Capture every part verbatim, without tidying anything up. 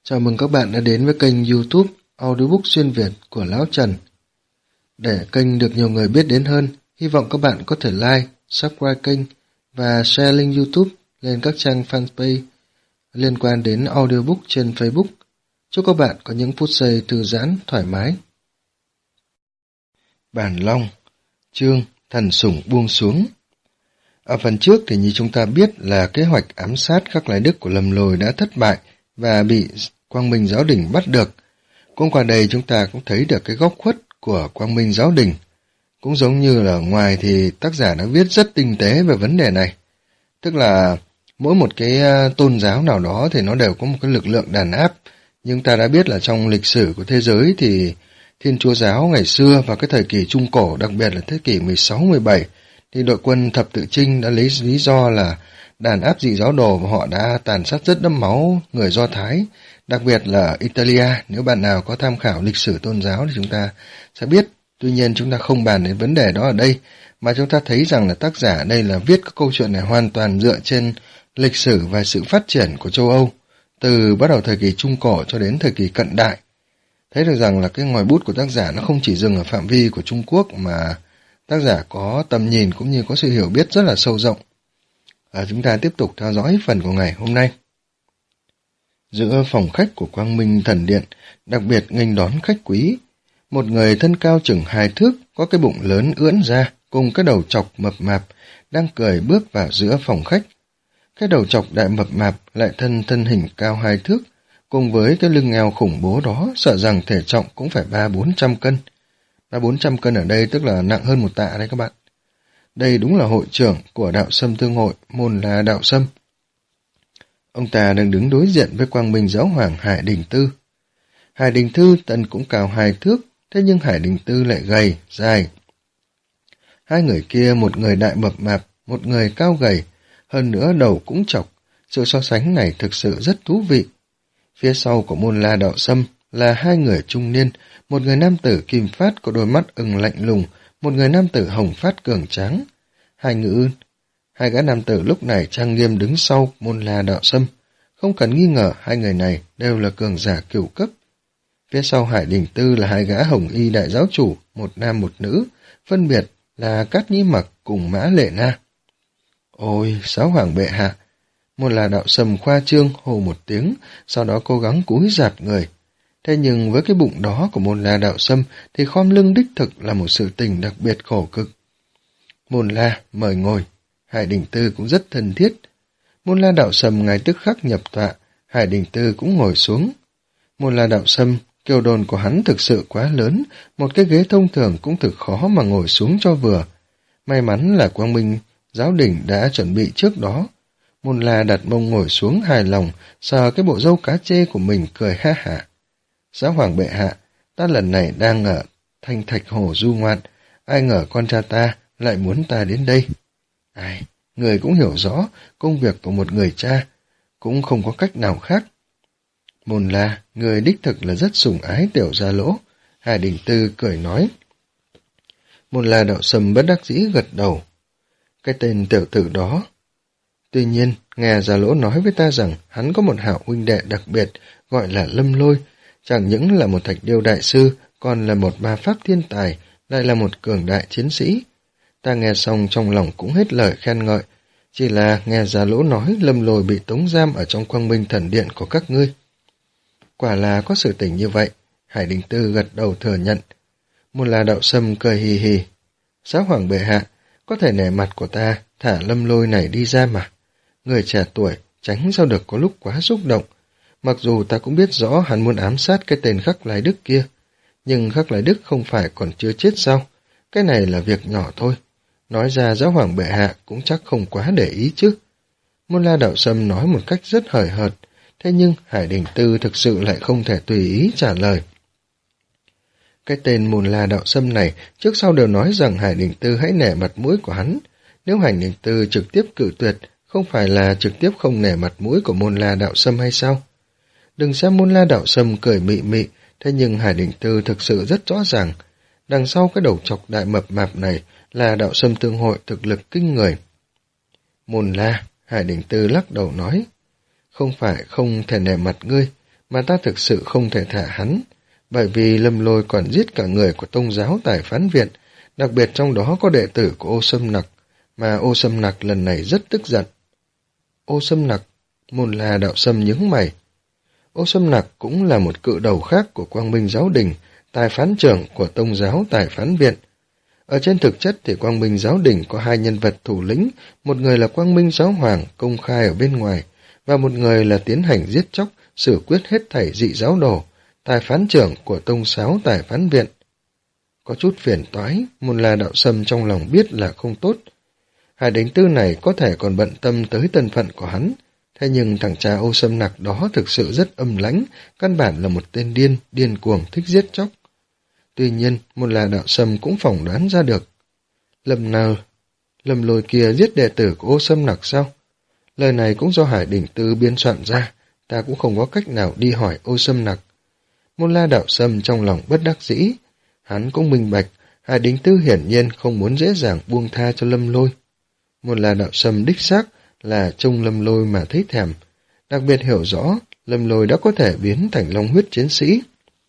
Chào mừng các bạn đã đến với kênh YouTube Audiobook Xuyên Việt của Lão Trần. Để kênh được nhiều người biết đến hơn, hy vọng các bạn có thể like, subscribe kênh và share link YouTube lên các trang fanpage liên quan đến audiobook trên Facebook. Chúc các bạn có những phút giây thư giãn, thoải mái. Bản Long, chương Thần Sủng buông xuống. Ở phần trước thì như chúng ta biết là kế hoạch ám sát Khắc Lai Đức của Lâm Lôi đã thất bại và bị Quang Minh Giáo Đình bắt được. Cũng qua đây chúng ta cũng thấy được cái góc khuất của Quang Minh Giáo Đình. Cũng giống như là ngoài thì tác giả đã viết rất tinh tế về vấn đề này. Tức là mỗi một cái tôn giáo nào đó thì nó đều có một cái lực lượng đàn áp. Nhưng ta đã biết là trong lịch sử của thế giới thì Thiên Chúa Giáo ngày xưa vào cái thời kỳ Trung Cổ, đặc biệt là thế kỷ mười sáu mười bảy, thì đội quân Thập Tự Chinh đã lấy lý do là đàn áp dị giáo đồ và họ đã tàn sát rất đẫm máu người Do Thái, đặc biệt là Italia. Nếu bạn nào có tham khảo lịch sử tôn giáo thì chúng ta sẽ biết. Tuy nhiên chúng ta không bàn đến vấn đề đó ở đây, mà chúng ta thấy rằng là tác giả ở đây là viết cái câu chuyện này hoàn toàn dựa trên lịch sử và sự phát triển của châu Âu, từ bắt đầu thời kỳ Trung Cổ cho đến thời kỳ cận đại. Thấy được rằng là cái ngòi bút của tác giả nó không chỉ dừng ở phạm vi của Trung Quốc, mà tác giả có tầm nhìn cũng như có sự hiểu biết rất là sâu rộng. À, chúng ta tiếp tục theo dõi phần của ngày hôm nay. Giữa phòng khách của Quang Minh Thần Điện, đặc biệt nghênh đón khách quý, một người thân cao chừng hai thước, có cái bụng lớn ưỡn ra, cùng cái đầu chọc mập mạp, đang cười bước vào giữa phòng khách. Cái đầu chọc đại mập mạp lại thân thân hình cao hai thước, cùng với cái lưng eo khủng bố đó, sợ rằng thể trọng cũng phải ba bốn trăm cân. Ba bốn trăm cân ở đây tức là nặng hơn một tạ đấy các bạn. Đây đúng là hội trưởng của Đạo Sâm Thương Hội, Môn La Đạo Sâm. Ông ta đang đứng đối diện với Quang Minh Giáo Hoàng Hải Đình Tư. Hải Đình Tư tần cũng cao hai thước, thế nhưng Hải Đình Tư lại gầy, dài. Hai người kia, một người đại mập mạp, một người cao gầy, hơn nữa đầu cũng chọc. Sự so sánh này thực sự rất thú vị. Phía sau của Môn La Đạo Sâm là hai người trung niên, một người nam tử kim phát có đôi mắt ửng lạnh lùng, một người nam tử hồng phát cường tráng. Hai ngữ Hai gã nam tử lúc này trang nghiêm đứng sau Môn La Đạo Sâm. Không cần nghi ngờ hai người này đều là cường giả cửu cấp. Phía sau Hải Đình Tư là hai gã hồng y đại giáo chủ, một nam một nữ, phân biệt là Cát Nhĩ Mặc cùng Mã Lệ Na. Ôi, Giáo Hoàng bệ hạ! Môn La Đạo Sâm khoa trương hô một tiếng, sau đó cố gắng cúi rạp người. Thế nhưng với cái bụng đó của Môn La Đạo Sâm thì khom lưng đích thực là một sự tình đặc biệt khổ cực. Môn La mời ngồi. Hải Đình Tư cũng rất thân thiết. Môn La Đạo Sâm ngay tức khắc nhập tọa, Hải Đình Tư cũng ngồi xuống. Môn La Đạo Sâm, kiêu đồn của hắn thực sự quá lớn, một cái ghế thông thường cũng thực khó mà ngồi xuống cho vừa. May mắn là Quang Minh Giáo Đình đã chuẩn bị trước đó. Môn La đặt mông ngồi xuống hài lòng, sờ cái bộ râu cá chê của mình cười ha hả. Giáo Hoàng bệ hạ, ta lần này đang ở Thanh Thạch Hồ du ngoạn, ai ngờ con cha ta lại muốn ta đến đây. Ai, người cũng hiểu rõ công việc của một người cha, cũng không có cách nào khác. Môn La, người đích thực là rất sủng ái Tiểu Gia Lỗ. Hải Đình Tư cười nói. Môn La Đạo Sâm bất đắc dĩ gật đầu. Cái tên tiểu tử đó. Tuy nhiên, nghe Gia Lỗ nói với ta rằng hắn có một hảo huynh đệ đặc biệt gọi là Lâm Lôi, chẳng những là một thạch điêu đại sư, còn là một ma pháp thiên tài, lại là một cường đại chiến sĩ. Ta nghe xong trong lòng cũng hết lời khen ngợi, chỉ là nghe Gia Lỗ nói Lâm Lôi bị tống giam ở trong Quang Minh Thần Điện của các ngươi. Quả là có sự tình như vậy, Hải Đình Tư gật đầu thừa nhận. Môn La Đạo Sâm cười hì hì. Giáo Hoàng bệ hạ, có thể nể mặt của ta thả Lâm Lôi này đi ra mà. Người trẻ tuổi, tránh sao được có lúc quá xúc động. Mặc dù ta cũng biết rõ hắn muốn ám sát cái tên Khắc Lai Đức kia, nhưng Khắc Lai Đức không phải còn chưa chết sao? Cái này là việc nhỏ thôi. Nói ra Giáo Hoàng bệ hạ cũng chắc không quá để ý chứ. Môn La Đạo Sâm nói một cách rất hời hợt, thế nhưng Hải Đình Tư thực sự lại không thể tùy ý trả lời. Cái tên Môn La Đạo Sâm này trước sau đều nói rằng Hải Đình Tư hãy nể mặt mũi của hắn. Nếu Hải Đình Tư trực tiếp cự tuyệt, không phải là trực tiếp không nể mặt mũi của Môn La Đạo Sâm hay sao? Đừng xem Môn La Đạo Sâm cười mị mị, thế nhưng Hải Đình Tư thực sự rất rõ ràng. Đằng sau cái đầu chọc đại mập mạp này là Đạo Sâm Thương Hội thực lực kinh người. Môn La, Hải Đình Tư lắc đầu nói, không phải không thể nể mặt ngươi, mà ta thực sự không thể thả hắn, bởi vì Lâm Lôi còn giết cả người của Tông giáo Tài Phán Viện, đặc biệt trong đó có đệ tử của Ô Sâm Nặc, mà Ô Sâm Nặc lần này rất tức giận. Ô Sâm Nặc, Môn La Đạo Sâm nhướng mày. Ô Sâm Nặc cũng là một cự đầu khác của Quang Minh Giáo Đình, tài phán trưởng của Tông giáo Tài Phán Viện. Ở trên thực chất thì Quang Minh Giáo Đình có hai nhân vật thủ lĩnh, một người là Quang Minh Giáo Hoàng công khai ở bên ngoài, và một người là tiến hành giết chóc, xử quyết hết thảy dị giáo đồ, tài phán trưởng của Tông giáo Tài Phán Viện. Có chút phiền toái, Môn La Đạo Sâm trong lòng biết là không tốt. Hải Đánh Tư này có thể còn bận tâm tới thân phận của hắn, thế nhưng thằng cha Ô Sâm Nặc đó thực sự rất âm lãnh, căn bản là một tên điên, điên cuồng thích giết chóc. Tuy nhiên, Môn La Đạo Sâm cũng phỏng đoán ra được. Lâm nào, Lâm Lôi kia giết đệ tử của Ô Sâm Nặc sao? Lời này cũng do Hải Đỉnh Tư biên soạn ra, ta cũng không có cách nào đi hỏi Ô Sâm Nặc. Môn La Đạo Sâm trong lòng bất đắc dĩ, hắn cũng minh bạch, Hải Đỉnh Tư hiển nhiên không muốn dễ dàng buông tha cho Lâm Lôi. Môn La Đạo Sâm đích xác là trông Lâm Lôi mà thấy thèm, đặc biệt hiểu rõ Lâm Lôi đã có thể biến thành long huyết chiến sĩ.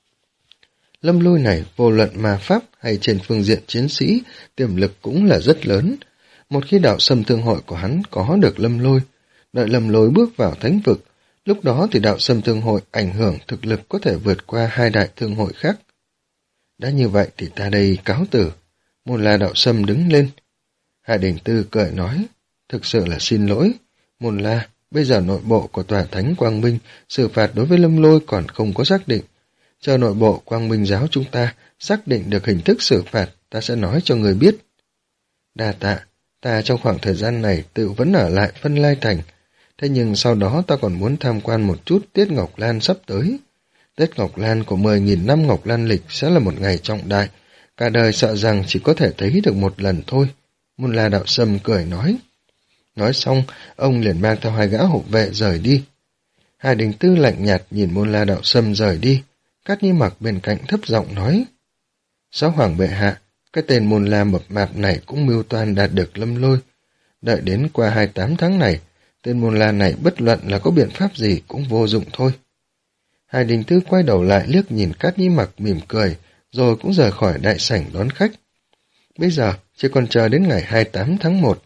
Lâm Lôi này vô luận ma pháp hay trên phương diện chiến sĩ, tiềm lực cũng là rất lớn. Một khi đạo Sâm Thương Hội của hắn có được Lâm Lôi, đợi Lâm Lôi bước vào thánh vực, lúc đó thì đạo Sâm Thương Hội ảnh hưởng thực lực có thể vượt qua hai đại thương hội khác. Đã như vậy thì ta đây cáo từ. Môn La Đạo Sâm đứng lên. Hải Đỉnh Tư cười nói, thực sự là xin lỗi. Môn La, bây giờ nội bộ của tòa thánh Quang Minh xử phạt đối với Lâm Lôi còn không có xác định. Chờ nội bộ Quang Minh giáo chúng ta xác định được hình thức xử phạt, ta sẽ nói cho người biết. Đa tạ, ta trong khoảng thời gian này tự vẫn ở lại Phân Lai Thành. Thế nhưng sau đó ta còn muốn tham quan một chút Tiết Ngọc Lan sắp tới. Tiết Ngọc Lan của mười nghìn năm Ngọc Lan lịch sẽ là một ngày trọng đại, cả đời sợ rằng chỉ có thể thấy được một lần thôi. Môn La Đạo Sâm cười nói. Nói xong, ông liền mang theo hai gã hộ vệ rời đi. Hải Đình Tư lạnh nhạt nhìn Môn La Đạo Sâm rời đi. Cát Nhi Mặc bên cạnh thấp giọng nói. Giáo hoàng bệ hạ, cái tên Môn La mập mạp này cũng mưu toan đạt được Lâm Lôi. Đợi đến qua hai mươi tám tháng này, tên Môn La này bất luận là có biện pháp gì cũng vô dụng thôi. Hải Đình Tư quay đầu lại liếc nhìn Cát Nhi Mặc mỉm cười, rồi cũng rời khỏi đại sảnh đón khách. Bây giờ chỉ còn chờ đến ngày hai mươi tám tháng một.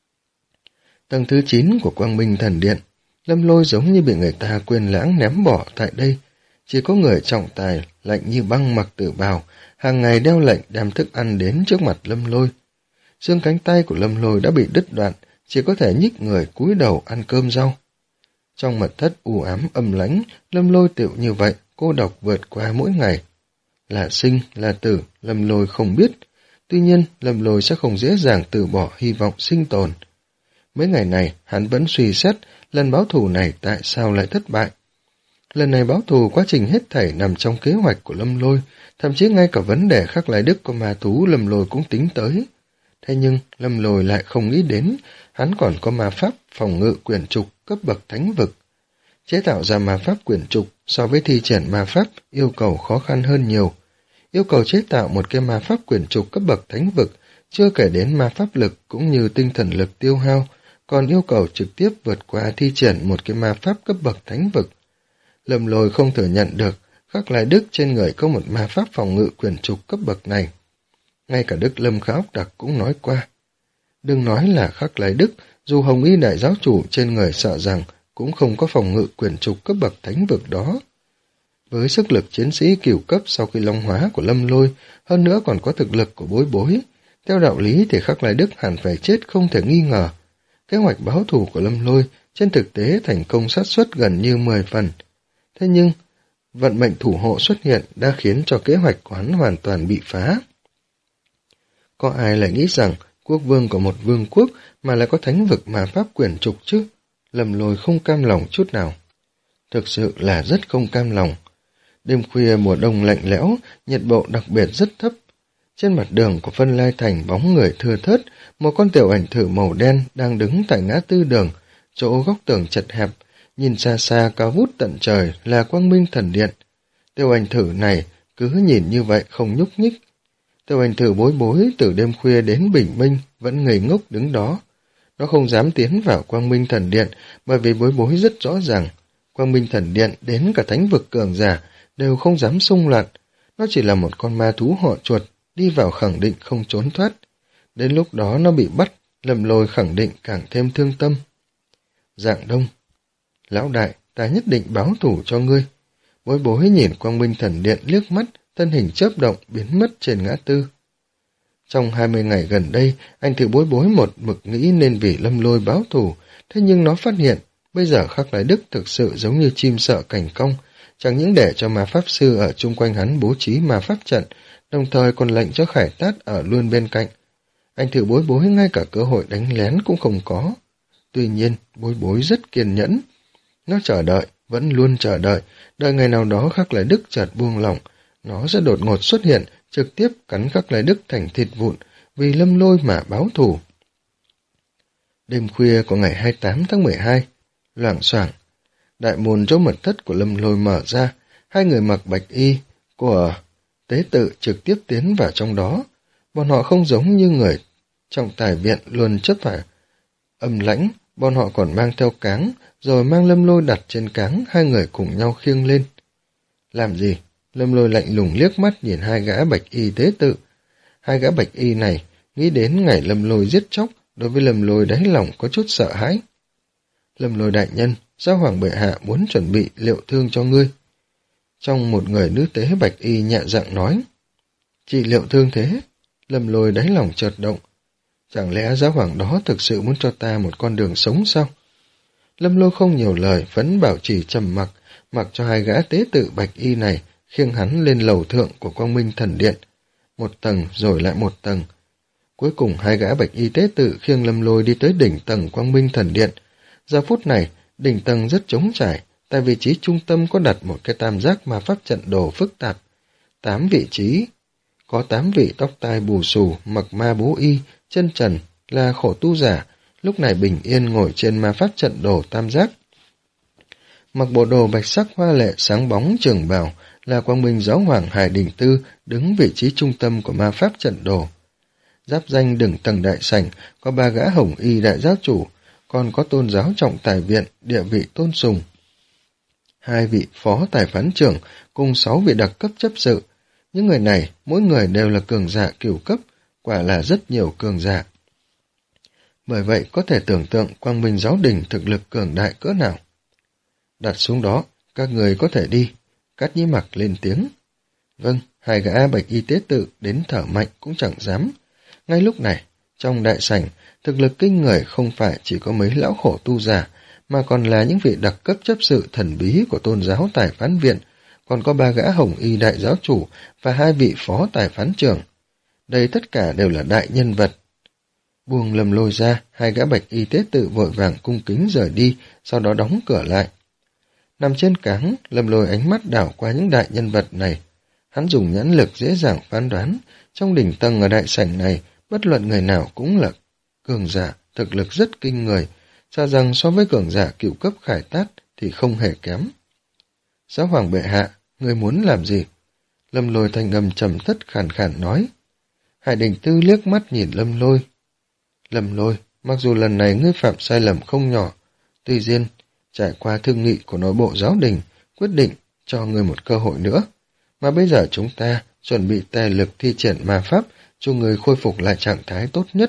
Tầng thứ chín của Quang Minh Thần Điện, Lâm Lôi giống như bị người ta quên lãng ném bỏ tại đây. Chỉ có người trọng tài, lạnh như băng mặc tử bào, hàng ngày đeo lệnh đem thức ăn đến trước mặt Lâm Lôi. Xương cánh tay của Lâm Lôi đã bị đứt đoạn, chỉ có thể nhích người cúi đầu ăn cơm rau. Trong mật thất u ám âm lãnh, Lâm Lôi tựu như vậy, cô độc vượt qua mỗi ngày. Là sinh, là tử, Lâm Lôi không biết. Tuy nhiên, Lâm Lôi sẽ không dễ dàng từ bỏ hy vọng sinh tồn. Mấy ngày này, hắn vẫn suy xét lần báo thù này tại sao lại thất bại. Lần này báo thù quá trình hết thảy nằm trong kế hoạch của Lâm Lôi, thậm chí ngay cả vấn đề khắc lại đức của ma thú Lâm Lôi cũng tính tới. Thế nhưng, Lâm Lôi lại không nghĩ đến, hắn còn có ma pháp phòng ngự quyền trục cấp bậc thánh vực. Chế tạo ra ma pháp quyền trục so với thi triển ma pháp yêu cầu khó khăn hơn nhiều. Yêu cầu chế tạo một cái ma pháp quyền trục cấp bậc thánh vực, chưa kể đến ma pháp lực cũng như tinh thần lực tiêu hao, còn yêu cầu trực tiếp vượt qua thi triển một cái ma pháp cấp bậc thánh vực. Lâm Lôi không thừa nhận được khắc lại đức trên người có một ma pháp phòng ngự quyền trục cấp bậc này. Ngay cả Đức Lâm Khá Ốc Đặc cũng nói qua. Đừng nói là khắc lại đức, dù Hồng Y đại giáo chủ trên người sợ rằng cũng không có phòng ngự quyền trục cấp bậc thánh vực đó. Với sức lực chiến sĩ cửu cấp sau khi long hóa của Lâm Lôi, hơn nữa còn có thực lực của Bối Bối, theo đạo lý thì khắc lại đức hẳn phải chết không thể nghi ngờ. Kế hoạch báo thù của Lâm Lôi trên thực tế thành công xác suất gần như mười phần. Thế nhưng, vận mệnh thủ hộ xuất hiện đã khiến cho kế hoạch của hắn hoàn toàn bị phá. Có ai lại nghĩ rằng quốc vương của một vương quốc mà lại có thánh vực mà pháp quyền trục chứ? Lâm Lôi không cam lòng chút nào. Thực sự là rất không cam lòng. Đêm khuya mùa đông lạnh lẽo, nhiệt độ đặc biệt rất thấp. Trên mặt đường của Phân Lai Thành bóng người thưa thớt, một con tiểu ảnh thử màu đen đang đứng tại ngã tư đường, chỗ góc tường chật hẹp, nhìn xa xa cao vút tận trời là Quang Minh Thần Điện. Tiểu ảnh thử này cứ nhìn như vậy không nhúc nhích. Tiểu ảnh thử Bối Bối từ đêm khuya đến bình minh vẫn ngây ngốc đứng đó. Nó không dám tiến vào Quang Minh Thần Điện bởi vì Bối Bối rất rõ ràng, Quang Minh Thần Điện đến cả thánh vực cường giả đều không dám xung loạn. Nó chỉ là một con ma thú họ chuột, đi vào khẳng định không trốn thoát. Đến lúc đó nó bị bắt, Lâm Lôi khẳng định càng thêm thương tâm. Dạng Đông: Lão đại, ta nhất định báo thù cho ngươi. Bối bối nhìn Quang Minh Thần Điện liếc mắt, thân hình chớp động biến mất trên ngã tư. Trong hai mươi ngày gần đây, anh thử bối bối một mực nghĩ nên vì Lâm Lôi báo thù, thế nhưng nó phát hiện, bây giờ Khắc Lai Đức thực sự giống như chim sợ cảnh cong, chẳng những để cho ma pháp sư ở chung quanh hắn bố trí ma pháp trận, đồng thời còn lệnh cho Khải Tát ở luôn bên cạnh. Anh thử bối bối ngay cả cơ hội đánh lén cũng không có. Tuy nhiên, bối bối rất kiên nhẫn. Nó chờ đợi, vẫn luôn chờ đợi, đợi ngày nào đó Khắc Lai Đức chợt buông lỏng, nó sẽ đột ngột xuất hiện, trực tiếp cắn Khắc Lai Đức thành thịt vụn, vì Lâm Lôi mà báo thù. Đêm khuya của ngày hai mươi tám tháng mười hai, loảng xoảng, đại môn chỗ mật thất của Lâm Lôi mở ra, hai người mặc bạch y của tế tự trực tiếp tiến vào trong đó. Bọn họ không giống như người trong tài viện luôn chấp phải âm lãnh, bọn họ còn mang theo cáng, rồi mang Lâm Lôi đặt trên cáng, hai người cùng nhau khiêng lên. Làm gì? Lâm Lôi lạnh lùng liếc mắt nhìn hai gã bạch y tế tự. Hai gã bạch y này nghĩ đến ngày Lâm Lôi giết chóc, đối với Lâm Lôi đáy lòng có chút sợ hãi. Lâm Lôi đại nhân, Giáo hoàng bệ hạ muốn chuẩn bị liệu thương cho ngươi. Trong một người nữ tế bạch y nhẹ giọng nói. Chị liệu thương thế? Lâm Lôi đáy lòng chợt động. Chẳng lẽ giáo hoàng đó thực sự muốn cho ta một con đường sống sao? Lâm Lôi không nhiều lời, vẫn bảo trì trầm mặc, mặc cho hai gã tế tự bạch y này khiêng hắn lên lầu thượng của Quang Minh Thần Điện. Một tầng rồi lại một tầng. Cuối cùng hai gã bạch y tế tự khiêng Lâm Lôi đi tới đỉnh tầng Quang Minh Thần Điện. Giờ phút này, đỉnh tầng rất trống trải, tại vị trí trung tâm có đặt một cái tam giác ma pháp trận đồ phức tạp. Tám vị trí, có tám vị tóc tai bù xù, mặc ma bố y, chân trần, là khổ tu giả, lúc này bình yên ngồi trên ma pháp trận đồ tam giác. Mặc bộ đồ bạch sắc hoa lệ sáng bóng trường bào, là Quang Minh Giáo hoàng Hải Đình Tư đứng vị trí trung tâm của ma pháp trận đồ. Giáp danh đỉnh tầng đại sảnh có ba gã hồng y đại giáo chủ, còn có tôn giáo trọng tài viện, địa vị tôn sùng. Hai vị phó tài phán trưởng cùng sáu vị đặc cấp chấp sự. Những người này, mỗi người đều là cường giả cửu cấp, quả là rất nhiều cường giả. Bởi vậy có thể tưởng tượng Quang Minh Giáo đình thực lực cường đại cỡ nào. Đặt xuống đó, các người có thể đi. Cát Nhĩ Mặc lên tiếng. Vâng, hai gã bạch y tế tự đến thở mạnh cũng chẳng dám. Ngay lúc này, trong đại sảnh, thực lực kinh người không phải chỉ có mấy lão khổ tu giả, mà còn là những vị đặc cấp chấp sự thần bí của tôn giáo tài phán viện, còn có ba gã hồng y đại giáo chủ và hai vị phó tài phán trưởng. Đây tất cả đều là đại nhân vật. Buông Lâm Lôi ra, hai gã bạch y tế tự vội vàng cung kính rời đi, sau đó đóng cửa lại. Nằm trên cáng, Lâm Lôi ánh mắt đảo qua những đại nhân vật này. Hắn dùng nhãn lực dễ dàng phán đoán, trong đỉnh tầng ở đại sảnh này, bất luận người nào cũng là cường giả, thực lực rất kinh người, cho rằng so với cường giả cửu cấp Khải Tát thì không hề kém. Giáo hoàng bệ hạ, người muốn làm gì? Lâm Lôi thanh âm trầm thất khàn khàn nói. Hải Đình Tư liếc mắt nhìn Lâm Lôi. Lâm Lôi, mặc dù lần này ngươi phạm sai lầm không nhỏ, tuy nhiên, trải qua thương nghị của nội bộ giáo đình, quyết định cho ngươi một cơ hội nữa. Mà bây giờ chúng ta chuẩn bị tài lực thi triển ma pháp cho người khôi phục lại trạng thái tốt nhất.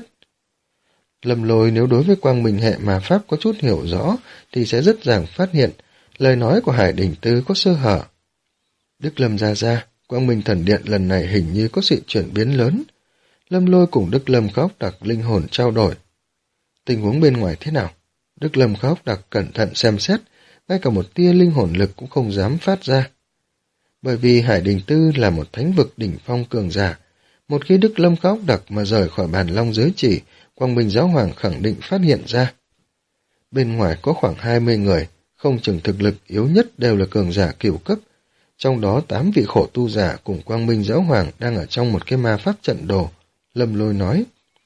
Lâm Lôi nếu đối với quang minh hệ ma pháp có chút hiểu rõ thì sẽ rất dàng phát hiện lời nói của Hải Đình Tư có sơ hở. Đức Lâm ra ra, Quang Minh Thần Điện lần này hình như có sự chuyển biến lớn. Lâm Lôi cùng Đức Lâm Khóc Đặc linh hồn trao đổi. Tình huống bên ngoài thế nào? Đức Lâm Khóc Đặc cẩn thận xem xét, ngay cả một tia linh hồn lực cũng không dám phát ra. Bởi vì Hải Đình Tư là một thánh vực đỉnh phong cường giả, một khi Đức Lâm Khóc Đặc mà rời khỏi bàn long giới chỉ, Quang Minh Giáo hoàng khẳng định phát hiện ra. Bên ngoài có khoảng hai mươi người, không chừng thực lực yếu nhất đều là cường giả cửu cấp, trong đó tám vị khổ tu giả cùng Quang Minh Giáo hoàng đang ở trong một cái ma pháp trận đồ. Lâm Lôi nói.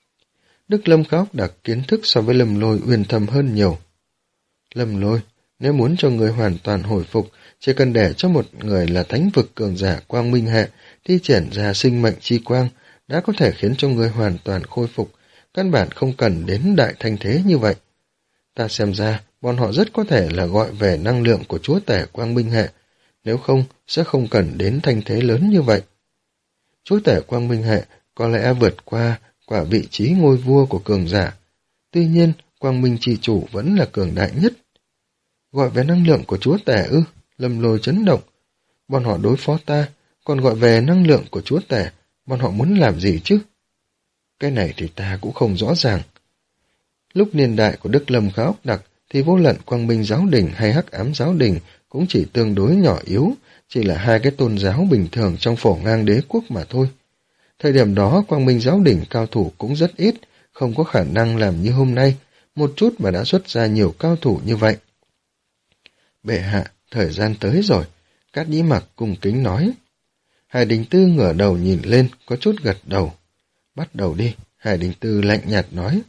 Đức Lâm Khóc Đặc kiến thức so với Lâm Lôi uyên thâm hơn nhiều. Lâm Lôi, nếu muốn cho người hoàn toàn hồi phục, chỉ cần để cho một người là thánh vực cường giả quang minh hệ thi triển ra sinh mệnh chi quang đã có thể khiến cho người hoàn toàn khôi phục, căn bản không cần đến đại thanh thế như vậy. Ta xem ra, bọn họ rất có thể là gọi về năng lượng của chúa tể quang minh hệ, nếu không sẽ không cần đến thanh thế lớn như vậy. Chúa tể quang minh hệ có lẽ vượt qua quả vị trí ngôi vua của cường giả, tuy nhiên quang minh chi chủ vẫn là cường đại nhất. Gọi về năng lượng của chúa tể ư? Lâm Lôi chấn động. Bọn họ đối phó ta, còn gọi về năng lượng của chúa tể, bọn họ muốn làm gì chứ? Cái này thì ta cũng không rõ ràng. Lúc niên đại của Đức Lâm khá ốc đặc, thì vô luận quang minh giáo đình hay hắc ám giáo đình cũng chỉ tương đối nhỏ yếu, chỉ là hai cái tôn giáo bình thường trong phổ ngang đế quốc mà thôi. Thời điểm đó quang minh giáo đình cao thủ cũng rất ít, không có khả năng làm như hôm nay, một chút mà đã xuất ra nhiều cao thủ như vậy. Bệ hạ, thời gian tới rồi, Cát Nhĩ Mặc cung kính nói. Hải Đình Tư ngửa đầu nhìn lên, có chút gật đầu. Bắt đầu đi, Hải Đình Tư lạnh nhạt nói.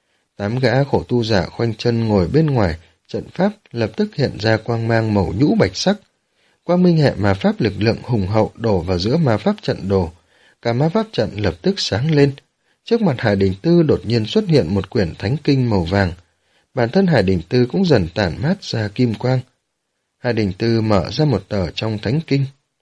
Tám gã khổ tu giả khoanh chân ngồi bên ngoài, trận pháp lập tức hiện ra quang mang màu nhũ bạch sắc. Quang minh hệ ma pháp lực lượng hùng hậu đổ vào giữa ma pháp trận đồ. Cả ma pháp trận lập tức sáng lên. Trước mặt Hải Đình Tư đột nhiên xuất hiện một quyển thánh kinh màu vàng. Bản thân Hải Đình Tư cũng dần tản mát ra kim quang. Hải Đình Tư mở ra một tờ trong thánh kinh.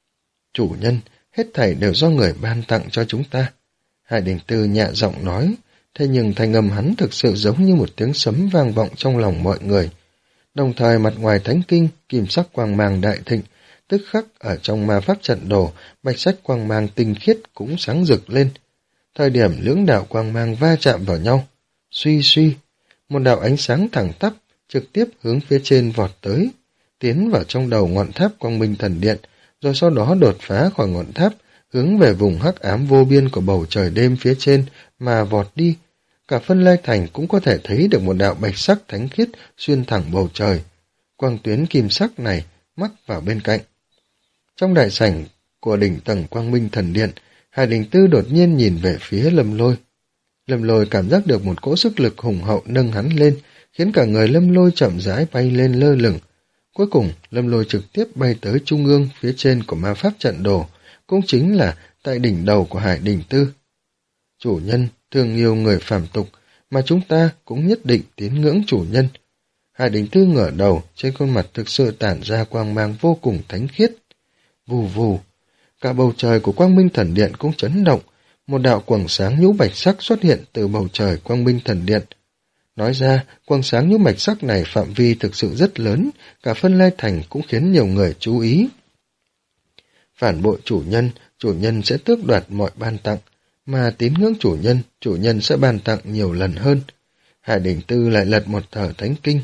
Chủ nhân, hết thảy đều do người ban tặng cho chúng ta. Hải Đình Tư nhẹ giọng nói, thế nhưng thanh âm hắn thực sự giống như một tiếng sấm vang vọng trong lòng mọi người. Đồng thời mặt ngoài thánh kinh, kim sắc quang mang đại thịnh, tức khắc ở trong ma pháp trận đồ, bạch sắc quang mang tinh khiết cũng sáng rực lên. Thời điểm lưỡng đạo quang mang va chạm vào nhau, suy suy, một đạo ánh sáng thẳng tắp trực tiếp hướng phía trên vọt tới, tiến vào trong đầu ngọn tháp quang minh thần điện, rồi sau đó đột phá khỏi ngọn tháp, hướng về vùng hắc ám vô biên của bầu trời đêm phía trên mà vọt đi. Cả Phân Lai Thành cũng có thể thấy được một đạo bạch sắc thánh khiết xuyên thẳng bầu trời. Quang tuyến kim sắc này mắc vào bên cạnh. Trong đại sảnh của đỉnh tầng quang minh thần điện, Hải Đình Tư đột nhiên nhìn về phía Lâm Lôi. Lâm Lôi cảm giác được một cỗ sức lực hùng hậu nâng hắn lên, khiến cả người Lâm Lôi chậm rãi bay lên lơ lửng. Cuối cùng, Lâm Lôi trực tiếp bay tới trung ương phía trên của ma pháp trận đồ, cũng chính là tại đỉnh đầu của Hải Đình Tư. Chủ nhân thương yêu người phàm tục, mà chúng ta cũng nhất định tín ngưỡng chủ nhân. Hải Đình Tư ngửa đầu, trên khuôn mặt thực sự tản ra quang mang vô cùng thánh khiết. Vù vù, cả bầu trời của quang minh thần điện cũng chấn động, một đạo quầng sáng nhũ bạch sắc xuất hiện từ bầu trời quang minh thần điện. Nói ra, quầng sáng nhũ bạch sắc này phạm vi thực sự rất lớn, cả Phân Lai Thành cũng khiến nhiều người chú ý. Phản bội chủ nhân, chủ nhân sẽ tước đoạt mọi ban tặng, mà tín ngưỡng chủ nhân, chủ nhân sẽ ban tặng nhiều lần hơn. Hải Đình Tư lại lật một tờ thánh kinh.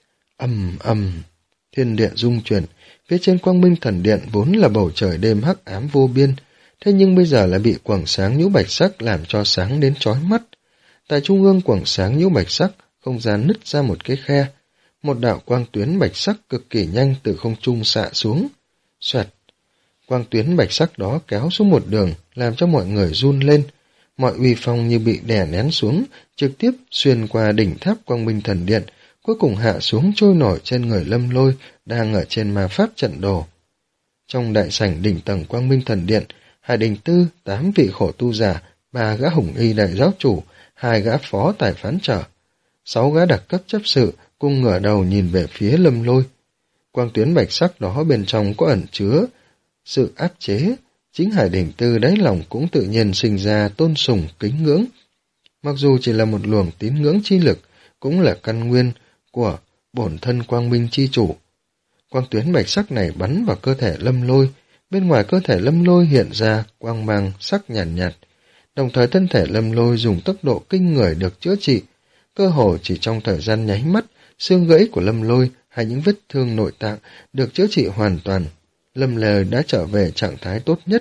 Ầm ầm, thiên địa rung chuyển, phía trên quang minh thần điện vốn là bầu trời đêm hắc ám vô biên, thế nhưng bây giờ lại bị quầng sáng nhũ bạch sắc làm cho sáng đến chói mắt. Tại trung ương quầng sáng nhũ bạch sắc, không gian nứt ra một cái khe, một đạo quang tuyến bạch sắc cực kỳ nhanh từ không trung xạ xuống. Xoẹt, quang tuyến bạch sắc đó kéo xuống một đường, làm cho mọi người run lên. Mọi uy phong như bị đè nén xuống, trực tiếp xuyên qua đỉnh tháp quang minh thần điện, cuối cùng hạ xuống trôi nổi trên người Lâm Lôi đang ở trên ma pháp trận đồ. Trong đại sảnh đỉnh tầng quang minh thần điện, Hải Đình Tư, tám vị khổ tu giả, ba gã hùng y đại giáo chủ, hai gã phó tài phán trở, sáu gã đặc cấp chấp sự cùng ngửa đầu nhìn về phía Lâm Lôi. Quang tuyến bạch sắc đó bên trong có ẩn chứa sự áp chế, chính Hải Đình Tư đáy lòng cũng tự nhiên sinh ra tôn sùng kính ngưỡng. Mặc dù chỉ là một luồng tín ngưỡng chi lực, cũng là căn nguyên của bổn thân quang minh chi chủ. Quang tuyến bạch sắc này bắn vào cơ thể Lâm Lôi, bên ngoài cơ thể Lâm Lôi hiện ra quang mang sắc nhàn nhạt, nhạt, đồng thời thân thể Lâm Lôi dùng tốc độ kinh người được chữa trị, cơ hồ chỉ trong thời gian nháy mắt, xương gãy của Lâm Lôi hay những vết thương nội tạng được chữa trị hoàn toàn. Lâm Lôi đã trở về trạng thái tốt nhất.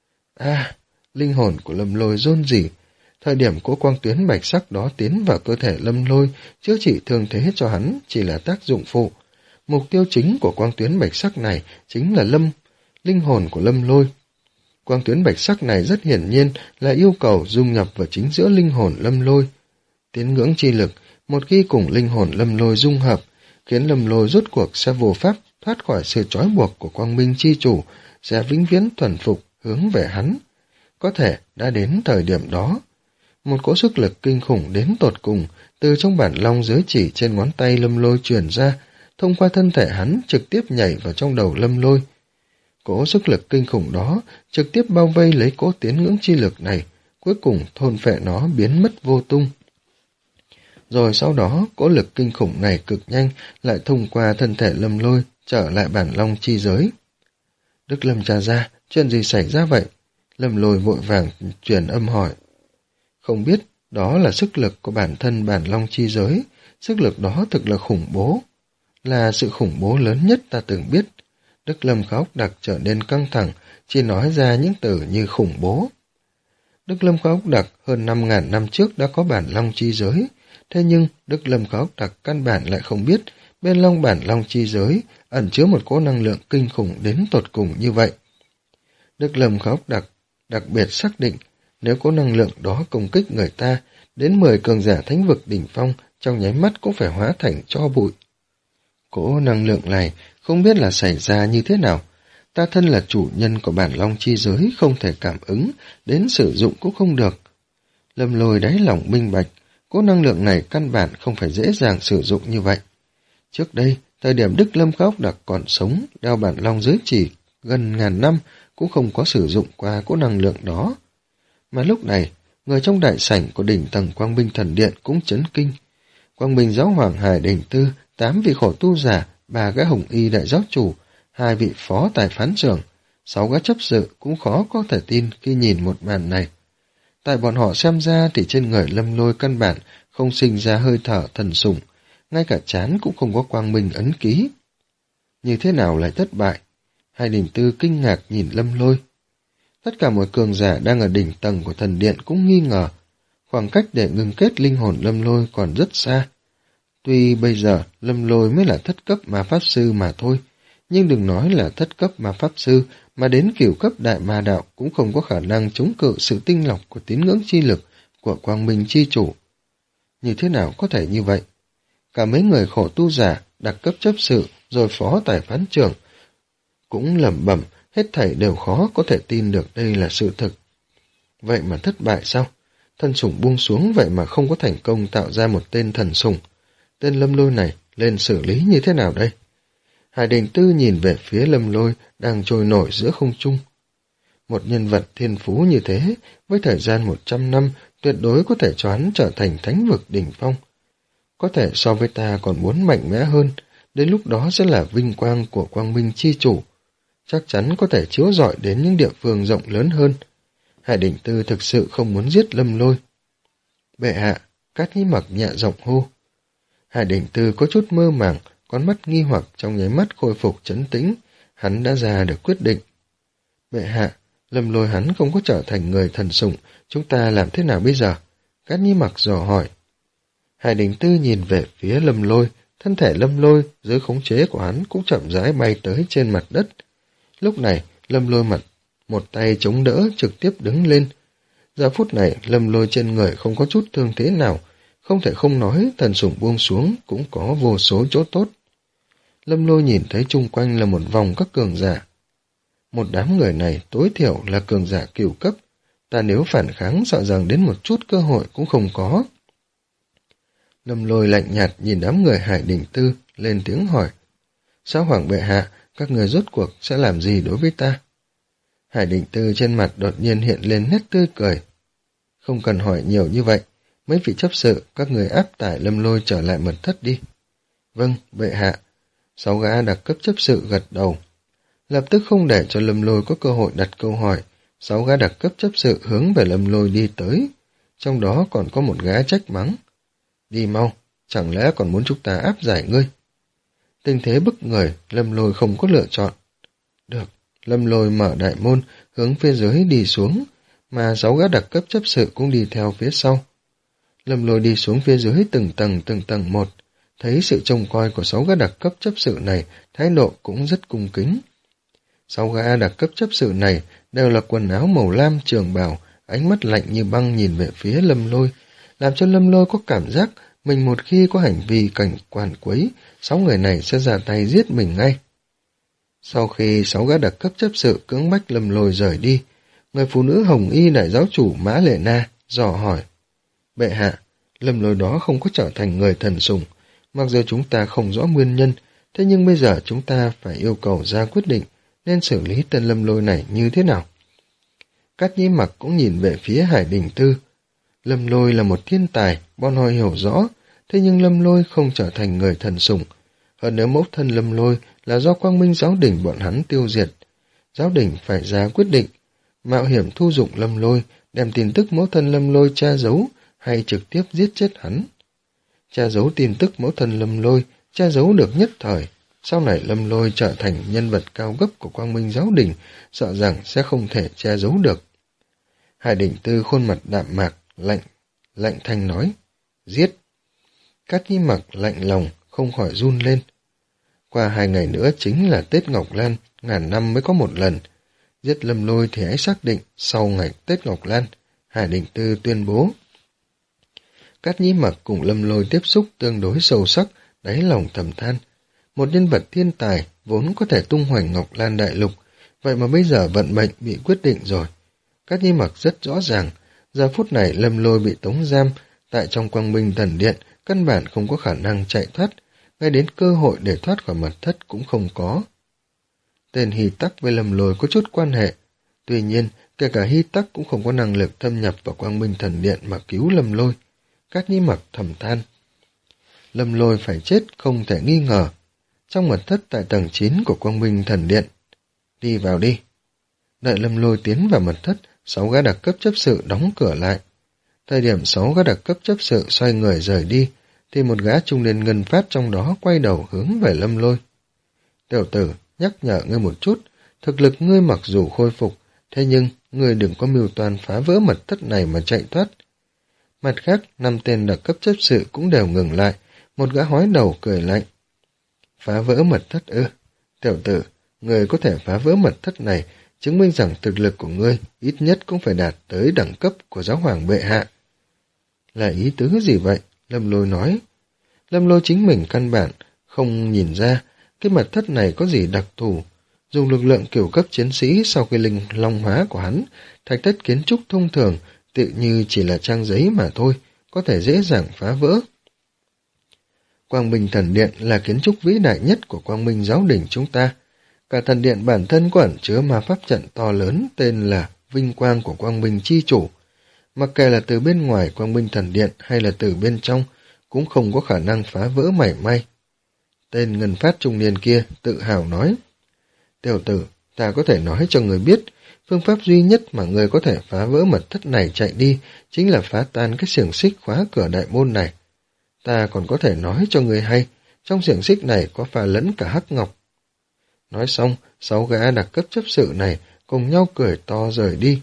À, linh hồn của Lâm Lôi rôn rỉ. Thời điểm của quang tuyến bạch sắc đó tiến vào cơ thể Lâm Lôi, chữa trị thương thế cho hắn chỉ là tác dụng phụ. Mục tiêu chính của quang tuyến bạch sắc này chính là Lâm, linh hồn của Lâm Lôi. Quang tuyến bạch sắc này rất hiển nhiên là yêu cầu dung nhập vào chính giữa linh hồn Lâm Lôi. Tín ngưỡng chi lực, một khi cùng linh hồn Lâm Lôi dung hợp, khiến Lâm Lôi rốt cuộc sẽ vô pháp thoát khỏi sự trói buộc của quang minh chi chủ, sẽ vĩnh viễn thuần phục hướng về hắn. Có thể đã đến thời điểm đó. Một cỗ sức lực kinh khủng đến tột cùng từ trong bản long giới chỉ trên ngón tay Lâm Lôi truyền ra, thông qua thân thể hắn trực tiếp nhảy vào trong đầu Lâm Lôi. Cỗ sức lực kinh khủng đó trực tiếp bao vây lấy cỗ tiến ngưỡng chi lực này, cuối cùng thôn phệ nó biến mất vô tung. Rồi sau đó, cỗ lực kinh khủng này cực nhanh lại thông qua thân thể Lâm Lôi trở lại bản long chi giới. Đức Lâm tra ra, chuyện gì xảy ra vậy? Lâm Lôi vội vàng truyền âm hỏi. Không biết, đó là sức lực của bản thân bản long chi giới, sức lực đó thực là khủng bố, là sự khủng bố lớn nhất ta từng biết. Đức Lâm Khá Ốc Đặc trở nên căng thẳng, chỉ nói ra những từ như khủng bố. Đức Lâm Khá Ốc Đặc hơn năm ngàn năm trước đã có bản long chi giới, thế nhưng Đức Lâm Khá Ốc Đặc căn bản lại không biết bên long bản long chi giới ẩn chứa một cỗ năng lượng kinh khủng đến tột cùng như vậy. Đức Lâm Khá Ốc Đặc đặc biệt xác định nếu cỗ năng lượng đó công kích người ta, đến mười cường giả thánh vực đỉnh phong trong nháy mắt cũng phải hóa thành tro bụi. Cỗ năng lượng này không biết là xảy ra như thế nào, ta thân là chủ nhân của bản long chi giới không thể cảm ứng, đến sử dụng cũng không được. Lâm Lôi đáy lòng minh bạch, cỗ năng lượng này căn bản không phải dễ dàng sử dụng như vậy. Trước đây, thời điểm Đức Lâm Khá Ốc Đặc còn sống, đeo bản long giới chỉ gần ngàn năm cũng không có sử dụng qua cỗ năng lượng đó. Mà lúc này, người trong đại sảnh của đỉnh tầng Quang Minh Thần Điện cũng chấn kinh. Quang Minh Giáo Hoàng Hải Đình Tư, tám vị khổ tu giả, ba gã hồng y đại giáo chủ, hai vị phó tài phán trưởng, sáu gã chấp sự cũng khó có thể tin khi nhìn một màn này. Tại bọn họ xem ra thì trên người Lâm Lôi căn bản không sinh ra hơi thở thần sủng, ngay cả trán cũng không có quang minh ấn ký. Như thế nào lại thất bại? Hải Đình Tư kinh ngạc nhìn Lâm Lôi. Tất cả mọi cường giả đang ở đỉnh tầng của thần điện cũng nghi ngờ, khoảng cách để ngừng kết linh hồn Lâm Lôi còn rất xa. Tuy bây giờ Lâm Lôi mới là thất cấp ma pháp sư mà thôi, nhưng đừng nói là thất cấp ma pháp sư, mà đến cửu cấp đại ma đạo cũng không có khả năng chống cự sự tinh lọc của tín ngưỡng chi lực của Quang Minh chi chủ. Như thế nào có thể như vậy? Cả mấy người khổ tu giả, đặc cấp chấp sự, rồi phó tài phán trưởng cũng lẩm bẩm, hết thảy đều khó có thể tin được đây là sự thực. Vậy mà thất bại sao? Thần sủng buông xuống vậy mà không có thành công tạo ra một tên thần sủng. Tên Lâm Lôi này lên xử lý như thế nào đây? Hải Đình Tư nhìn về phía Lâm Lôi đang trôi nổi giữa không trung. Một nhân vật thiên phú như thế, với thời gian một trăm năm, tuyệt đối có thể cho hắn trở thành thánh vực đỉnh phong. Có thể so với ta còn muốn mạnh mẽ hơn, đến lúc đó sẽ là vinh quang của Quang Minh chi chủ. Chắc chắn có thể chiếu rọi đến những địa phương rộng lớn hơn. Hải Đình Tư thực sự không muốn giết Lâm Lôi. Bệ hạ, Cát Nhĩ Mặc nhẹ giọng hô. Hải Đình Tư có chút mơ màng, con mắt nghi hoặc trong nháy mắt khôi phục trấn tĩnh, hắn đã ra được quyết định. Bệ hạ, Lâm Lôi hắn không có trở thành người thần sủng, chúng ta làm thế nào bây giờ? Cát Nhĩ Mặc dò hỏi. Hải Đình Tư nhìn về phía Lâm Lôi, thân thể Lâm Lôi dưới khống chế của hắn cũng chậm rãi bay tới trên mặt đất. Lúc này, Lâm Lôi mặt một tay chống đỡ trực tiếp đứng lên. Giờ phút này, Lâm Lôi trên người không có chút thương thế nào, không thể không nói thần sủng buông xuống cũng có vô số chỗ tốt. Lâm Lôi nhìn thấy chung quanh là một vòng các cường giả. Một đám người này tối thiểu là cường giả cửu cấp, ta nếu phản kháng sợ rằng đến một chút cơ hội cũng không có. Lâm Lôi lạnh nhạt nhìn đám người Hải Đình Tư, lên tiếng hỏi. Sao Hoàng bệ hạ, các người rốt cuộc sẽ làm gì đối với ta? Hải Đình Tư trên mặt đột nhiên hiện lên nét tươi cười. Không cần hỏi nhiều như vậy, mấy vị chấp sự, các người áp tải Lâm Lôi trở lại mật thất đi. Vâng, bệ hạ. Sáu gã đặc cấp chấp sự gật đầu. Lập tức không để cho Lâm Lôi có cơ hội đặt câu hỏi, sáu gã đặc cấp chấp sự hướng về Lâm Lôi đi tới. Trong đó còn có một gã trách mắng. Đi mau, chẳng lẽ còn muốn chúng ta áp giải ngươi? Tình thế bức người, Lâm Lôi không có lựa chọn. Được, Lâm Lôi mở đại môn, hướng phía dưới đi xuống, mà sáu gã đặc cấp chấp sự cũng đi theo phía sau. Lâm Lôi đi xuống phía dưới từng tầng từng tầng một, thấy sự trông coi của sáu gã đặc cấp chấp sự này, thái độ cũng rất cung kính. Sáu gã đặc cấp chấp sự này đều là quần áo màu lam trường bào, ánh mắt lạnh như băng nhìn về phía Lâm Lôi, làm cho Lâm Lôi có cảm giác mình một khi có hành vi cảnh quản quấy, sáu người này sẽ ra tay giết mình ngay. Sau khi sáu gã đặc cấp chấp sự cưỡng bách Lâm Lôi rời đi, người phụ nữ hồng y đại giáo chủ Mã Lệ Na dò hỏi. Bệ hạ, Lâm Lôi đó không có trở thành người thần sủng, mặc dù chúng ta không rõ nguyên nhân, thế nhưng bây giờ chúng ta phải yêu cầu ra quyết định nên xử lý tên Lâm Lôi này như thế nào. Cát Nhĩ Mặc cũng nhìn về phía Hải Đình Tư. Lâm Lôi là một thiên tài, bọn họ hiểu rõ, thế nhưng Lâm Lôi không trở thành người thần sủng. Hơn nữa mẫu thân Lâm Lôi là do Quang Minh giáo đình bọn hắn tiêu diệt. Giáo đình phải ra quyết định, mạo hiểm thu dụng Lâm Lôi, đem tin tức mẫu thân Lâm Lôi tra giấu hay trực tiếp giết chết hắn. Tra giấu tin tức mẫu thân Lâm Lôi, tra giấu được nhất thời. Sau này Lâm Lôi trở thành nhân vật cao cấp của Quang Minh giáo đình, sợ rằng sẽ không thể che giấu được. Hải Đình Tư khuôn mặt đạm mạc, lạnh, lạnh thanh nói, giết. Cát Nhĩ Mặc lạnh lòng, không khỏi run lên. Qua hai ngày nữa chính là Tết Ngọc Lan, ngàn năm mới có một lần. Giết Lâm Lôi thì hãy xác định sau ngày Tết Ngọc Lan, Hải Đình Tư tuyên bố. Cát Nhĩ Mặc cùng Lâm Lôi tiếp xúc tương đối sâu sắc, đáy lòng thầm than. Một nhân vật thiên tài vốn có thể tung hoành Ngọc Lan đại lục, vậy mà bây giờ vận mệnh bị quyết định rồi. Cát Nhĩ Mặc rất rõ ràng, giờ phút này Lâm Lôi bị tống giam tại trong Quang Minh Thần Điện, căn bản không có khả năng chạy thoát, ngay đến cơ hội để thoát khỏi mật thất cũng không có. Tên Hy Tắc với Lâm Lôi có chút quan hệ, tuy nhiên kể cả Hy Tắc cũng không có năng lực thâm nhập vào Quang Minh Thần Điện mà cứu Lâm Lôi. Cát Nhĩ Mặc thầm than. Lâm Lôi phải chết không thể nghi ngờ. Trong mật thất tại tầng chín của Quang Minh Thần Điện. Đi vào đi. Đợi Lâm Lôi tiến vào mật thất, sáu gã đặc cấp chấp sự đóng cửa lại. Thời điểm sáu gã đặc cấp chấp sự xoay người rời đi, thì một gã trung niên ngân phát trong đó quay đầu hướng về Lâm Lôi. Tiểu tử, nhắc nhở ngươi một chút, thực lực ngươi mặc dù khôi phục, thế nhưng ngươi đừng có mưu toan phá vỡ mật thất này mà chạy thoát. Mặt khác, năm tên đặc cấp chấp sự cũng đều ngừng lại, một gã hói đầu cười lạnh. Phá vỡ mật thất ư? Tiểu tử, ngươi có thể phá vỡ mật thất này, chứng minh rằng thực lực của ngươi ít nhất cũng phải đạt tới đẳng cấp của giáo hoàng bệ hạ. Là ý tứ gì vậy? Lâm Lôi nói. Lâm Lôi chính mình căn bản không nhìn ra cái mật thất này có gì đặc thù. Dùng lực lượng kiểu cấp chiến sĩ sau khi linh long hóa của hắn, thạch thất kiến trúc thông thường tự như chỉ là trang giấy mà thôi, có thể dễ dàng phá vỡ. Quang Minh Thần Điện là kiến trúc vĩ đại nhất của Quang Minh giáo đình chúng ta. Cả thần điện bản thân có ẩn chứa ma pháp trận to lớn tên là Vinh Quang của Quang Minh Chi Chủ. Mặc kệ là từ bên ngoài Quang Minh Thần Điện hay là từ bên trong, cũng không có khả năng phá vỡ mảy may. Tên ngân phát trung niên kia tự hào nói. Tiểu tử, ta có thể nói cho người biết, phương pháp duy nhất mà người có thể phá vỡ mật thất này chạy đi chính là phá tan cái xiềng xích khóa cửa đại môn này. Ta còn có thể nói cho người hay, trong xiềng xích này có pha lẫn cả hắc ngọc. Nói xong, sáu gã đặc cấp chấp sự này cùng nhau cười to rời đi.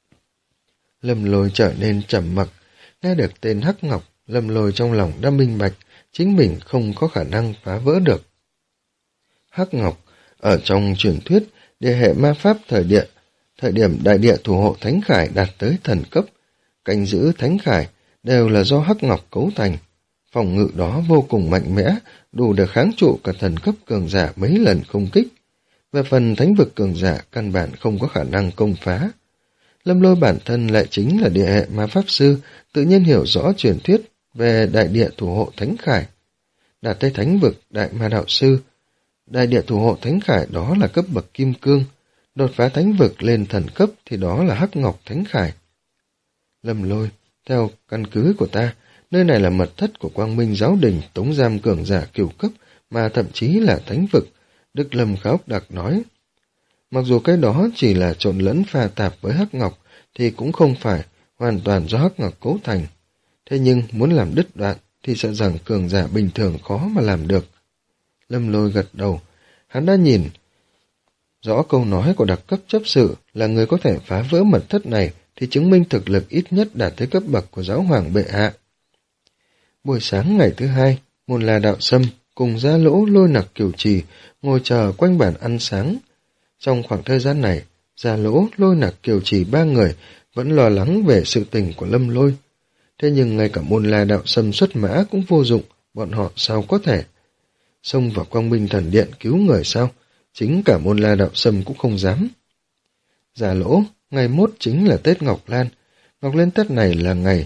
Lâm Lôi trở nên trầm mặc, nghe được tên hắc ngọc, Lâm Lôi trong lòng đã minh bạch, chính mình không có khả năng phá vỡ được. Hắc ngọc, ở trong truyền thuyết, địa hệ ma pháp thời địa, thời điểm đại địa thủ hộ Thánh Khải đạt tới thần cấp, canh giữ Thánh Khải đều là do hắc ngọc cấu thành. Phòng ngự đó vô cùng mạnh mẽ, đủ để kháng trụ cả thần cấp cường giả mấy lần công kích. Về phần thánh vực cường giả, căn bản không có khả năng công phá. Lâm Lôi bản thân lại chính là địa hệ ma pháp sư, tự nhiên hiểu rõ truyền thuyết về đại địa thủ hộ Thánh Khải. Đạt tới thánh vực đại ma đạo sư, đại địa thủ hộ Thánh Khải đó là cấp bậc kim cương, đột phá thánh vực lên thần cấp thì đó là hắc ngọc Thánh Khải. Lâm Lôi, theo căn cứ của ta, nơi này là mật thất của Quang Minh giáo đình tống giam cường giả cửu cấp, mà thậm chí là thánh vực, Đức Lâm Khá Ốc Đặc nói. Mặc dù cái đó chỉ là trộn lẫn pha tạp với hắc ngọc, thì cũng không phải hoàn toàn do hắc ngọc cấu thành. Thế nhưng muốn làm đứt đoạn, thì sợ rằng cường giả bình thường khó mà làm được. Lâm Lôi gật đầu, hắn đã nhìn rõ câu nói của đặc cấp chấp sự là người có thể phá vỡ mật thất này, thì chứng minh thực lực ít nhất đạt tới cấp bậc của giáo hoàng bệ hạ. Buổi sáng ngày thứ hai, Môn La Đạo Sâm cùng Gia Lỗ, Lôi Nặc, Kiều Trì ngồi chờ quanh bàn ăn sáng. Trong khoảng thời gian này, Gia Lỗ, Lôi Nặc, Kiều Trì ba người vẫn lo lắng về sự tình của Lâm Lôi. Thế nhưng ngay cả Môn La Đạo Sâm xuất mã cũng vô dụng, bọn họ sao có thể xông vào Quang Minh Thần Điện cứu người sao? Chính cả Môn La Đạo Sâm cũng không dám. Gia Lỗ, ngày mốt chính là Tết Ngọc Lan. Ngọc Lan Tết này là ngày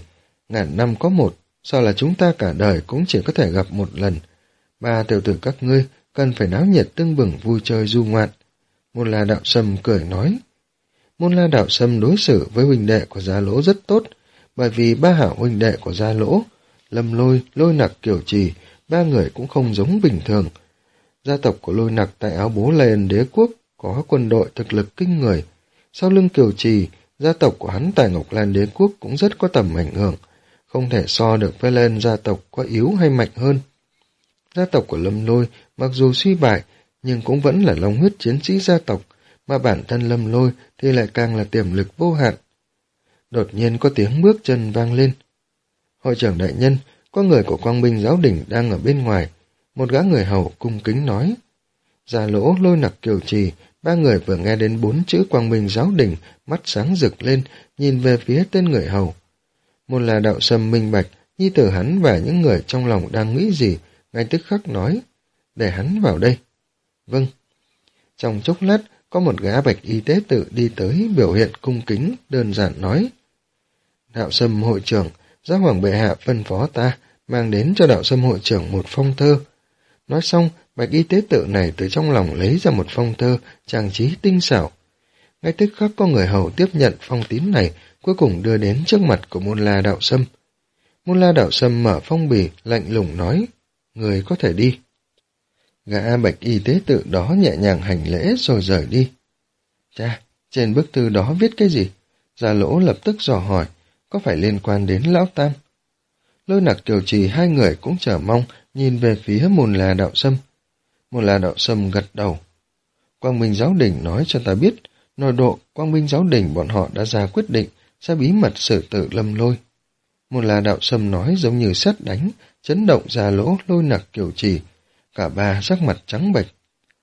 ngàn năm có một, sao là chúng ta cả đời cũng chỉ có thể gặp một lần. Ba tiểu tử các ngươi cần phải náo nhiệt tưng bừng vui chơi du ngoạn. Môn La Đạo Sâm cười nói. Môn La Đạo Sâm đối xử với huynh đệ của Gia Lỗ rất tốt, bởi vì ba hảo huynh đệ của Gia Lỗ, Lâm Lôi, Lôi Nặc, Kiều Trì, ba người cũng không giống bình thường. Gia tộc của Lôi Nặc tại Áo Bố Lên Đế quốc có quân đội thực lực kinh người. Sau lưng Kiều Trì, gia tộc của hắn tại Ngọc Lan Đế quốc cũng rất có tầm ảnh hưởng, không thể so được với lên gia tộc có yếu hay mạnh hơn. Gia tộc của Lâm Lôi mặc dù suy bại, nhưng cũng vẫn là long huyết chiến sĩ gia tộc, mà bản thân Lâm Lôi thì lại càng là tiềm lực vô hạn. Đột nhiên có tiếng bước chân vang lên. Hội trưởng đại nhân, có người của Quang Minh Giáo Đình đang ở bên ngoài. Một gã người hầu cung kính nói. Gia Lỗ, Lôi Nặc, Kiều Trì, ba người vừa nghe đến bốn chữ Quang Minh Giáo Đình, mắt sáng rực lên, nhìn về phía tên người hầu. Môn La Đạo Sâm minh bạch, nhi tử hắn và những người trong lòng đang nghĩ gì, ngay tức khắc nói, để hắn vào đây. Vâng. Trong chốc lát, có một gã bạch y tế tự đi tới, biểu hiện cung kính, đơn giản nói. Đạo Sâm hội trưởng, Giáo hoàng bệ hạ phân phó ta, mang đến cho Đạo Sâm hội trưởng một phong thơ. Nói xong, bạch y tế tự này từ trong lòng lấy ra một phong thơ, trang trí tinh xảo. Ngay tức khắc có người hầu tiếp nhận phong tín này, cuối cùng đưa đến trước mặt của Môn La Đạo Sâm. Môn La Đạo Sâm mở phong bì, lạnh lùng nói, người có thể đi. Gã bạch y tế tự đó nhẹ nhàng hành lễ rồi rời đi. Cha, trên bức thư đó viết cái gì? Gia Lỗ lập tức dò hỏi, có phải liên quan đến Lão Tam? Lôi Nặc, Kiều Trì hai người cũng chờ mong, nhìn về phía Môn La Đạo Sâm. Môn La Đạo Sâm gật đầu. Quang Minh Giáo Đình nói cho ta biết, nội độ Quang Minh Giáo Đình bọn họ đã ra quyết định sẽ bí mật xử tử Lâm Lôi. Môn La Đạo Sâm nói giống như sét đánh, chấn động Gia Lỗ, Lôi Nặc, Kiều Trì. Cả ba sắc mặt trắng bệch.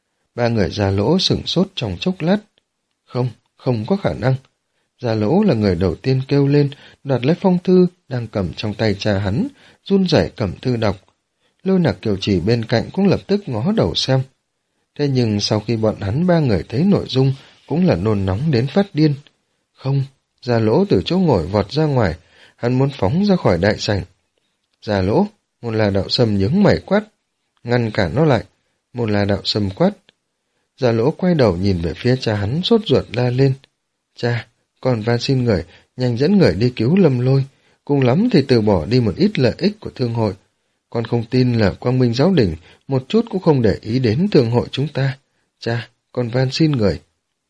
Ba người Gia Lỗ sửng sốt trong chốc lát. Không, không có khả năng. Gia Lỗ là người đầu tiên kêu lên, đoạt lấy phong thư đang cầm trong tay cha hắn, run rẩy cầm thư đọc. Lôi Nặc, Kiều Trì bên cạnh cũng lập tức ngó đầu xem. Thế nhưng sau khi bọn hắn ba người thấy nội dung, cũng là nôn nóng đến phát điên. Không, Gia Lỗ từ chỗ ngồi vọt ra ngoài, hắn muốn phóng ra khỏi đại sảnh. Gia Lỗ, Môn La Đạo Sâm nhướng mày quát, ngăn cản nó lại. Môn La Đạo Sâm quát. Gia Lỗ quay đầu nhìn về phía cha hắn sốt ruột la lên. Cha, con van xin người, nhanh dẫn người đi cứu Lâm Lôi, cùng lắm thì từ bỏ đi một ít lợi ích của thương hội. Con không tin là Quang Minh Giáo Đình một chút cũng không để ý đến thương hội chúng ta. Cha, con van xin người.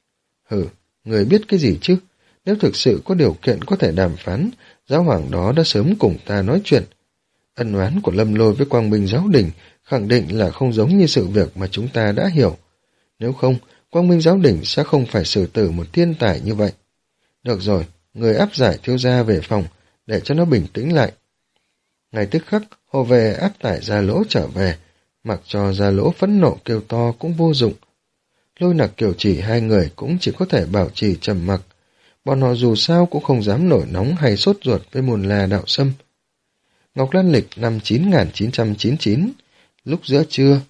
Hừ, người biết cái gì chứ? Nếu thực sự có điều kiện có thể đàm phán, giáo hoàng đó đã sớm cùng ta nói chuyện. Ân oán của Lâm Lôi với Quang Minh Giáo Đình khẳng định là không giống như sự việc mà chúng ta đã hiểu. Nếu không, Quang Minh Giáo Đình sẽ không phải xử tử một thiên tài như vậy. Được rồi, người áp giải thiếu gia về phòng, để cho nó bình tĩnh lại. Ngay tức khắc, hộ vệ áp tải Gia Lỗ trở về, mặc cho Gia Lỗ phẫn nộ kêu to cũng vô dụng. Lôi Nặc, Kiều Trì hai người cũng chỉ có thể bảo trì trầm mặc. Bọn họ dù sao cũng không dám nổi nóng hay sốt ruột với Môn La Đạo Sâm. Ngọc Lan lịch năm chín nghìn chín trăm chín mươi chín, lúc giữa trưa,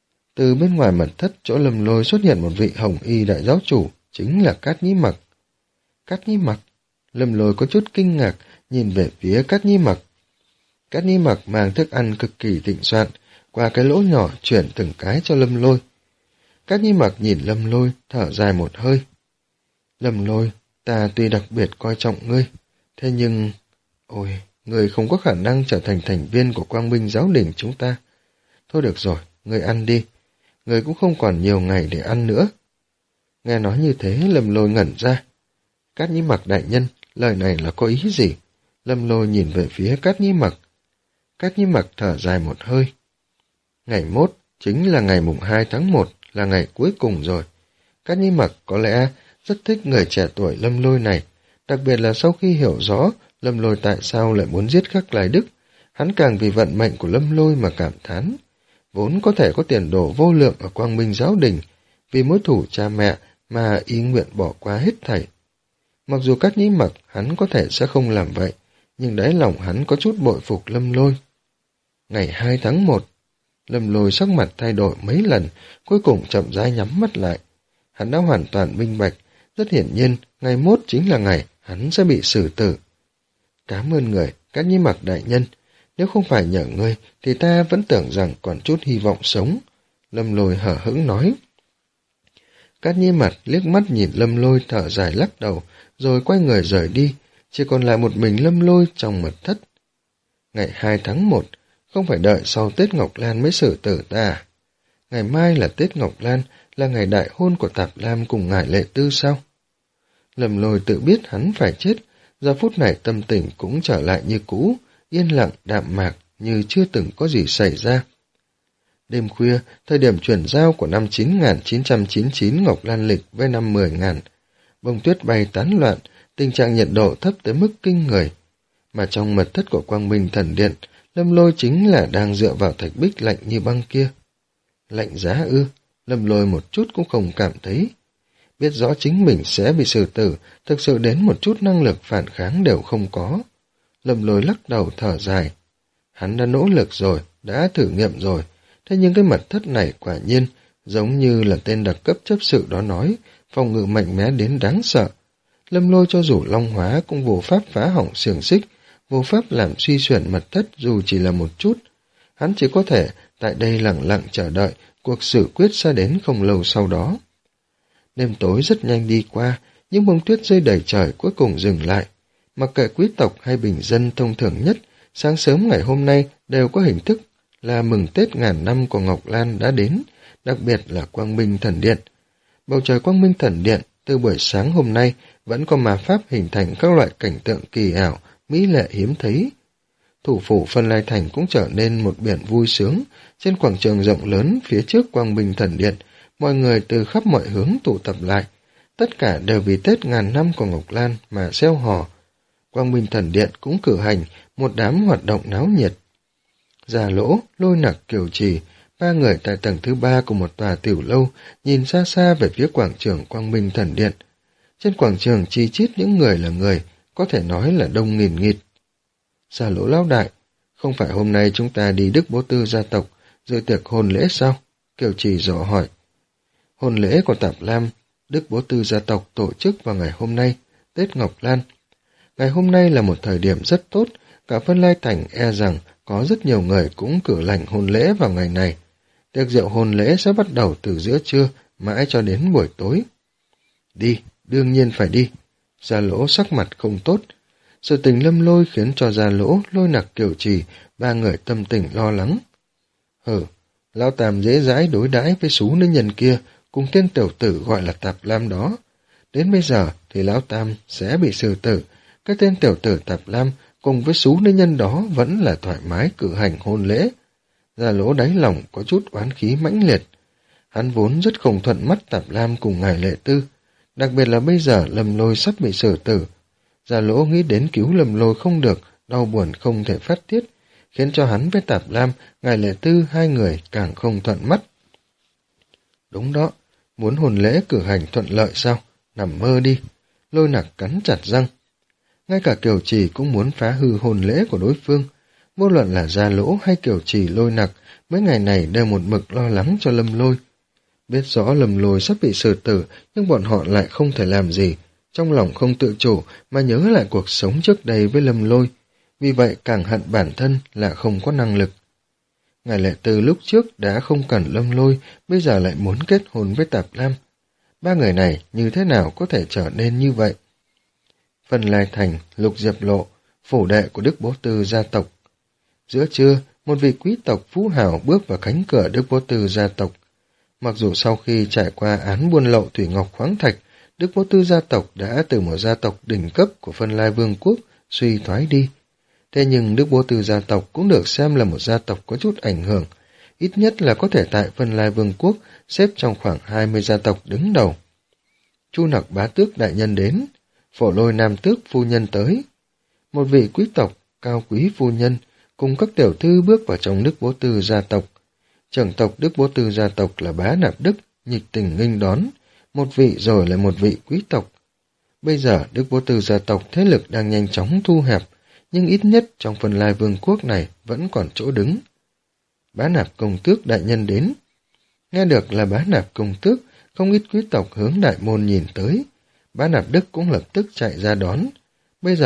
từ bên ngoài mật thất chỗ Lâm Lôi xuất hiện một vị hồng y đại giáo chủ, chính là Cát Nhĩ Mặc. Cát Nhĩ Mặc? Lâm Lôi có chút kinh ngạc, nhìn về phía Cát Nhĩ Mặc. Cát Nhĩ Mặc mang thức ăn cực kỳ thịnh soạn, qua cái lỗ nhỏ chuyển từng cái cho Lâm Lôi. Cát Nhĩ Mặc nhìn Lâm Lôi, thở dài một hơi. Lâm Lôi, ta tuy đặc biệt coi trọng ngươi, thế nhưng... Ôi, ngươi không có khả năng trở thành thành viên của Quang Minh Giáo Đình chúng ta. Thôi được rồi, ngươi ăn đi. Ngươi cũng không còn nhiều ngày để ăn nữa. Nghe nói như thế, Lâm Lôi ngẩn ra. Cát Nhĩ Mặc đại nhân, lời này là có ý gì? Lâm Lôi nhìn về phía Cát Nhĩ Mặc. Cát Nhĩ Mặc thở dài một hơi. Ngày mốt, chính là ngày mùng hai tháng một, là ngày cuối cùng rồi. Cát Nhĩ Mặc có lẽ rất thích người trẻ tuổi Lâm Lôi này, đặc biệt là sau khi hiểu rõ Lâm Lôi tại sao lại muốn giết Khắc Lai Đức, hắn càng vì vận mệnh của Lâm Lôi mà cảm thán. Vốn có thể có tiền đồ vô lượng ở Quang Minh Giáo Đình, vì mối thù cha mẹ mà ý nguyện bỏ qua hết thảy. Mặc dù Cát Nhĩ Mặc hắn có thể sẽ không làm vậy, nhưng đáy lòng hắn có chút bội phục Lâm Lôi. Ngày hai tháng một, Lâm Lôi sắc mặt thay đổi mấy lần, cuối cùng chậm rãi nhắm mắt lại. Hắn đã hoàn toàn minh bạch, rất hiển nhiên, ngày mốt chính là ngày hắn sẽ bị xử tử. Cảm ơn người, Cát Nhi Mặc đại nhân, nếu không phải nhờ ngươi thì ta vẫn tưởng rằng còn chút hy vọng sống. Lâm Lôi hở hững nói. Cát Nhi Mặc liếc mắt nhìn Lâm Lôi thở dài lắc đầu, rồi quay người rời đi, chỉ còn lại một mình Lâm Lôi trong mật thất. Ngày hai tháng một, không phải đợi sau Tết Ngọc Lan mới xử tử ta à? Ngày mai là Tết Ngọc Lan, là ngày đại hôn của Tạp Lam cùng ngài Lệ Tư sao? Lâm Lôi tự biết hắn phải chết, giờ phút này tâm tình cũng trở lại như cũ, yên lặng, đạm mạc, như chưa từng có gì xảy ra. Đêm khuya, thời điểm chuyển giao của năm chín nghìn chín trăm chín mươi chín Ngọc Lan lịch với năm mười nghìn, bông tuyết bay tán loạn, tình trạng nhiệt độ thấp tới mức kinh người. Mà trong mật thất của Quang Minh Thần Điện, Lâm Lôi chính là đang dựa vào thạch bích lạnh như băng kia. Lạnh giá ư, Lâm Lôi một chút cũng không cảm thấy. Biết rõ chính mình sẽ bị xử tử, thực sự đến một chút năng lực phản kháng đều không có. Lâm Lôi lắc đầu thở dài. Hắn đã nỗ lực rồi, đã thử nghiệm rồi, thế nhưng cái mật thất này quả nhiên, giống như là tên đặc cấp chấp sự đó nói, phòng ngự mạnh mẽ đến đáng sợ. Lâm Lôi cho dù long hóa cũng vô pháp phá hỏng xiềng xích, vô pháp làm suy chuyển mật thất dù chỉ là một chút. Hắn chỉ có thể tại đây lặng lặng chờ đợi cuộc xử quyết sẽ đến không lâu sau đó. Đêm tối rất nhanh đi qua, những bông tuyết rơi đầy trời cuối cùng dừng lại. Mặc kệ quý tộc hay bình dân thông thường nhất, sáng sớm ngày hôm nay đều có hình thức là mừng Tết ngàn năm của Ngọc Lan đã đến, đặc biệt là Quang Minh Thần Điện. Bầu trời Quang Minh Thần Điện từ buổi sáng hôm nay vẫn có ma pháp hình thành các loại cảnh tượng kỳ ảo, mỹ lệ hiếm thấy. Thủ phủ Phân Lai Thành cũng trở nên một biển vui sướng. Trên quảng trường rộng lớn phía trước Quang Minh Thần Điện, mọi người từ khắp mọi hướng tụ tập lại. Tất cả đều vì Tết ngàn năm của Ngọc Lan mà reo hò. Quang Minh Thần Điện cũng cử hành một đám hoạt động náo nhiệt. Già Lỗ, Lôi Nặc, Kiều Trì, ba người tại tầng thứ ba của một tòa tiểu lâu, nhìn xa xa về phía quảng trường Quang Minh Thần Điện. Trên quảng trường chi chít những người là người, có thể nói là đông nghìn nghịt. Già Lỗ lão đại, không phải hôm nay chúng ta đi Đức Bố Tư gia tộc, dự tiệc hôn lễ sao? Kiều Trì dò hỏi. Hôn lễ của Tạp Lam, Đức Bố Tư gia tộc tổ chức vào ngày hôm nay, Tết Ngọc Lan. Ngày hôm nay là một thời điểm rất tốt, cả Phân Lai Thành e rằng có rất nhiều người cũng cử hành hôn lễ vào ngày này. Tiệc rượu hôn lễ sẽ bắt đầu từ giữa trưa, mãi cho đến buổi tối. Đi, đương nhiên phải đi. Gia Lỗ sắc mặt không tốt. Sự tình Lâm Lôi khiến cho Gia Lỗ, Lôi Nặc, Kiều Trì, ba người tâm tình lo lắng. Hừ, lão Tam dễ dãi đối đãi với số nữ nhân kia, cùng tên tiểu tử gọi là Tạp Lam đó. Đến bây giờ thì lão Tam sẽ bị xử tử. Cái tên tiểu tử Tạp Lam cùng với số nữ nhân đó vẫn là thoải mái cử hành hôn lễ. Gia Lỗ đáy lòng có chút oán khí mãnh liệt. Hắn vốn rất không thuận mắt Tạp Lam cùng ngài Lệ Tư, đặc biệt là bây giờ Lâm Lôi sắp bị xử tử. Gia Lỗ nghĩ đến cứu Lâm Lôi không được, đau buồn không thể phát tiết, khiến cho hắn với Tạp Lam, ngài Lệ Tư hai người càng không thuận mắt. Đúng đó, muốn hôn lễ cử hành thuận lợi sao? Nằm mơ đi. Lôi Nặc cắn chặt răng. Ngay cả Kiều Trì cũng muốn phá hư hôn lễ của đối phương. Vô luận là Gia Lỗ hay Kiều Trì, Lôi Nặc, mấy ngày này đều một mực lo lắng cho Lâm Lôi. Biết rõ Lâm Lôi sắp bị xử tử, nhưng bọn họ lại không thể làm gì. Trong lòng không tự chủ mà nhớ lại cuộc sống trước đây với Lâm Lôi. Vì vậy càng hận bản thân là không có năng lực. Ngài Lệ Tư lúc trước đã không cần Lâm Lôi, bây giờ lại muốn kết hôn với Tạp Lam. Ba người này như thế nào có thể trở nên như vậy? Phân Lai Thành, Lục Diệp Lộ, phủ đệ của Đức Bố Tư gia tộc. Giữa trưa, một vị quý tộc phú hào bước vào cánh cửa Đức Bố Tư gia tộc. Mặc dù sau khi trải qua án buôn lậu thủy ngọc khoáng thạch, Đức Bố Tư gia tộc đã từ một gia tộc đỉnh cấp của Phân Lai Vương quốc suy thoái đi. Thế nhưng Đức Bố Tư gia tộc cũng được xem là một gia tộc có chút ảnh hưởng, ít nhất là có thể tại Phân Lai Vương quốc xếp trong khoảng hai mươi gia tộc đứng đầu. Chu Nặc bá tước đại nhân đến, Phổ Lôi nam tước phu nhân tới. Một vị quý tộc, cao quý phu nhân, cùng các tiểu thư bước vào trong Đức Bố Tư gia tộc. Trưởng tộc Đức Bố Tư gia tộc là Bá Nạp Đức, nhiệt tình nghênh đón, một vị rồi lại một vị quý tộc. Bây giờ Đức Bố Tư gia tộc thế lực đang nhanh chóng thu hẹp, nhưng ít nhất trong Phân Lai Vương quốc này vẫn còn chỗ đứng. Bá Nạp công tước đại nhân đến. Nghe được là Bá Nạp công tước, không ít quý tộc hướng đại môn nhìn tới. Bá Nạp Đức cũng lập tức chạy ra đón. Bây giờ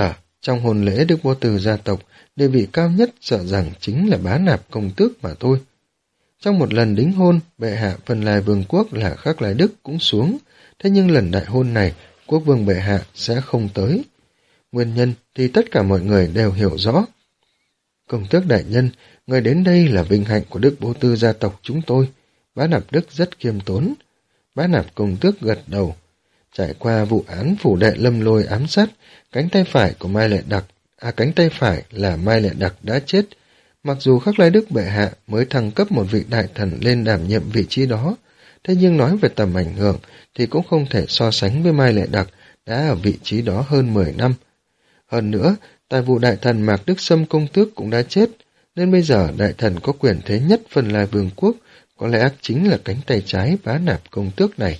Trong hôn lễ Đức Vô Tư gia tộc, địa vị cao nhất sợ rằng chính là bá nạp công tước mà thôi. Trong một lần đính hôn, bệ hạ Vân Lai Vương quốc là Khắc Lai Đức cũng xuống, thế nhưng lần đại hôn này, quốc vương bệ hạ sẽ không tới. Nguyên nhân thì tất cả mọi người đều hiểu rõ. Công tước đại nhân, người đến đây là vinh hạnh của Đức Vô Tư gia tộc chúng tôi. Bá Nạp Đức rất khiêm tốn. Bá Nạp công tước gật đầu. Trải qua vụ án phủ đệ Lâm Lôi ám sát, cánh tay phải của Mai Lệ Đặc, à cánh tay phải là Mai Lệ Đặc đã chết. Mặc dù Khắc Lai Đức bệ hạ mới thăng cấp một vị đại thần lên đảm nhiệm vị trí đó, thế nhưng nói về tầm ảnh hưởng thì cũng không thể so sánh với Mai Lệ Đặc đã ở vị trí đó hơn mười năm. Hơn nữa, tài vụ đại thần Mạc Đức Sâm công tước cũng đã chết, nên bây giờ đại thần có quyền thế nhất Vân Lai Vương quốc, có lẽ chính là cánh tay trái Bá Nạp công tước này.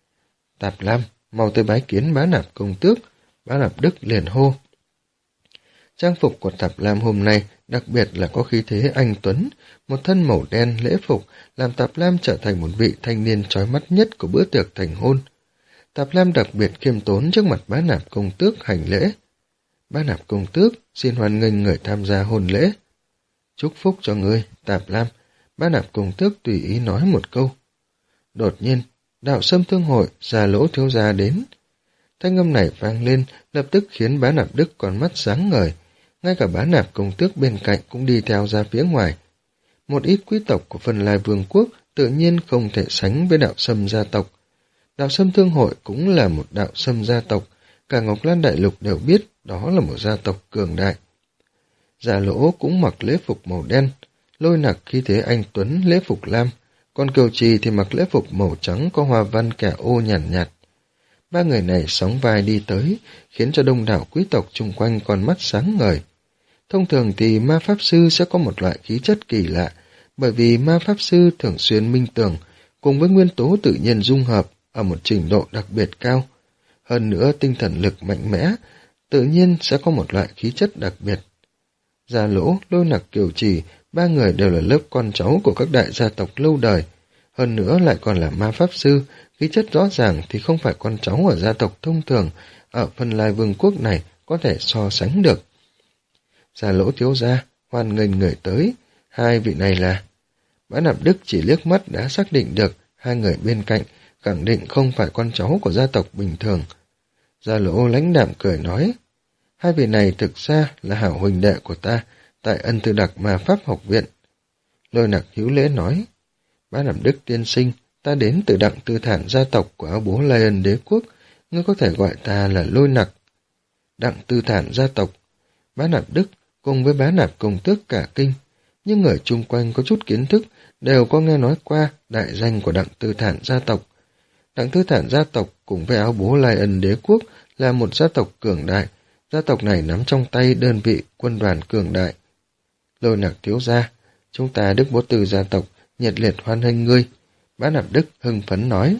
Tạp Lam, mau tới bái kiến Bá Nạp công tước. Bá Nạp Đức liền hô. Trang phục của Tạp Lam hôm nay đặc biệt là có khí thế anh tuấn, một thân màu đen lễ phục làm Tạp Lam trở thành một vị thanh niên chói mắt nhất của bữa tiệc thành hôn. Tạp Lam đặc biệt khiêm tốn trước mặt Bá Nạp công tước hành lễ. Bá Nạp công tước xin hoan nghênh người tham gia hôn lễ. Chúc phúc cho ngươi, Tạp Lam. Bá Nạp công tước tùy ý nói một câu. Đột nhiên, đạo Sâm Thương hội Già Lỗ thiếu gia đến. Thanh âm này vang lên, lập tức khiến Bá Nạp Đức con mắt sáng ngời. Ngay cả Bá Nạp công tước bên cạnh cũng đi theo ra phía ngoài. Một ít quý tộc của Vân Lai Vương quốc tự nhiên không thể sánh với đạo Sâm gia tộc. Đạo Sâm Thương hội cũng là một đạo Sâm gia tộc, cả Ngọc Lan Đại Lục đều biết đó là một gia tộc cường đại. Già Lỗ cũng mặc lễ phục màu đen, Lôi Nặc khí thế anh tuấn lễ phục lam, còn Kiều Trì thì mặc lễ phục màu trắng có hoa văn kẻ ô nhàn nhạt, nhạt. Ba người này sóng vai đi tới, khiến cho đông đảo quý tộc chung quanh con mắt sáng ngời. Thông thường thì ma pháp sư sẽ có một loại khí chất kỳ lạ, bởi vì ma pháp sư thường xuyên minh tưởng, cùng với nguyên tố tự nhiên dung hợp ở một trình độ đặc biệt cao. Hơn nữa tinh thần lực mạnh mẽ, tự nhiên sẽ có một loại khí chất đặc biệt. Già Lỗ, Lôi Nặc, Kiều Trì, ba người đều là lớp con cháu của các đại gia tộc lâu đời, hơn nữa lại còn là ma pháp sư, khí chất rõ ràng thì không phải con cháu ở gia tộc thông thường ở Vân Lai Vương quốc này có thể so sánh được. Già Lỗ thiếu gia, hoan nghênh người tới, hai vị này là... Bá Nạp Đức chỉ liếc mắt đã xác định được hai người bên cạnh, khẳng định không phải con cháu của gia tộc bình thường. Già Lỗ lãnh đạm cười nói, hai vị này thực ra là hảo huynh đệ của ta tại Ân Tư Đặc Ma Pháp học viện. Lôi Nặc hiếu lễ nói, Bá Nạp Đức tiên sinh, ta đến từ Đặng Tư Thản gia tộc của áo bố Lion đế quốc, ngươi có thể gọi ta là Lôi Nặc. Đặng Tư Thản gia tộc, Bá Nạp Đức cùng với Bá Nạp công tước cả kinh, nhưng người chung quanh có chút kiến thức đều có nghe nói qua đại danh của Đặng Tư Thản gia tộc. Đặng Tư Thản gia tộc cùng với áo bố Lion đế quốc là một gia tộc cường đại, gia tộc này nắm trong tay đơn vị quân đoàn cường đại. Lôi Nặc thiếu gia, chúng ta Đức Vô Tư gia tộc nhiệt liệt hoan nghênh ngươi. Bá Nạp Đức hưng phấn nói.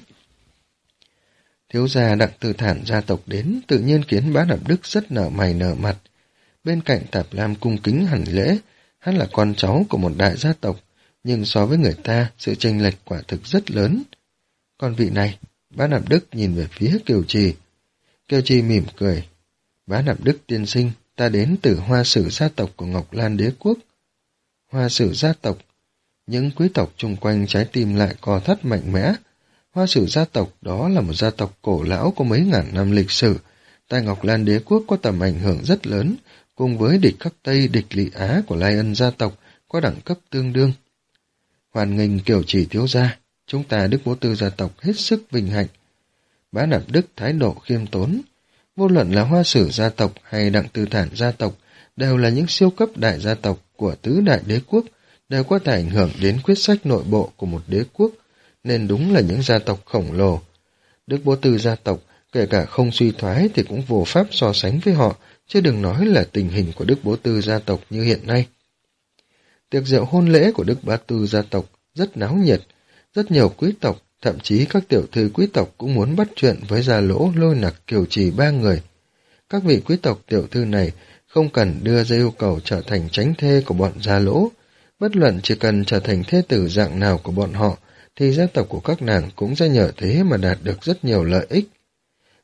Thiếu gia Đặng Tư Thản gia tộc đến tự nhiên khiến Bá Nạp Đức rất nở mày nở mặt. Bên cạnh Tạp Lam cung kính hành lễ, hắn là con cháu của một đại gia tộc, nhưng so với người ta sự chênh lệch quả thực rất lớn. Còn vị này, Bá Nạp Đức nhìn về phía Kiều Trì. Kiều Trì mỉm cười. Bá Nạp Đức tiên sinh, ta đến từ Hoa Sử gia tộc của Ngọc Lan đế quốc. Hoa Sử gia tộc, những quý tộc chung quanh trái tim lại co thắt mạnh mẽ. Hoa Sử gia tộc đó là một gia tộc cổ lão có mấy ngàn năm lịch sử, tại Ngọc Lan đế quốc có tầm ảnh hưởng rất lớn, cùng với địch khắc Tây, địch Lị Á của Lai Ân gia tộc có đẳng cấp tương đương. Hoan nghênh Kiều Trì thiếu gia, chúng ta Đức Vô Tư gia tộc hết sức vinh hạnh. Bá Nạp Đức thái độ khiêm tốn. Vô luận là Hoa Sử gia tộc hay Đặng Tư Thản gia tộc đều là những siêu cấp đại gia tộc của tứ đại đế quốc, đều có thể ảnh hưởng đến quyết sách nội bộ của một đế quốc, nên đúng là những gia tộc khổng lồ. Đức Vô Tư gia tộc, kể cả không suy thoái thì cũng vô pháp so sánh với họ, chứ đừng nói là tình hình của Đức Vô Tư gia tộc như hiện nay. Tiệc rượu hôn lễ của Đức Bá Tư gia tộc rất náo nhiệt, rất nhiều quý tộc, thậm chí các tiểu thư quý tộc cũng muốn bắt chuyện với Già Lỗ, Lôi Nặc, Kiều Trì ba người. Các vị quý tộc tiểu thư này không cần đưa ra yêu cầu trở thành chánh thê của bọn Già Lỗ, bất luận chỉ cần trở thành thê tử dạng nào của bọn họ, thì gia tộc của các nàng cũng sẽ nhờ thế mà đạt được rất nhiều lợi ích.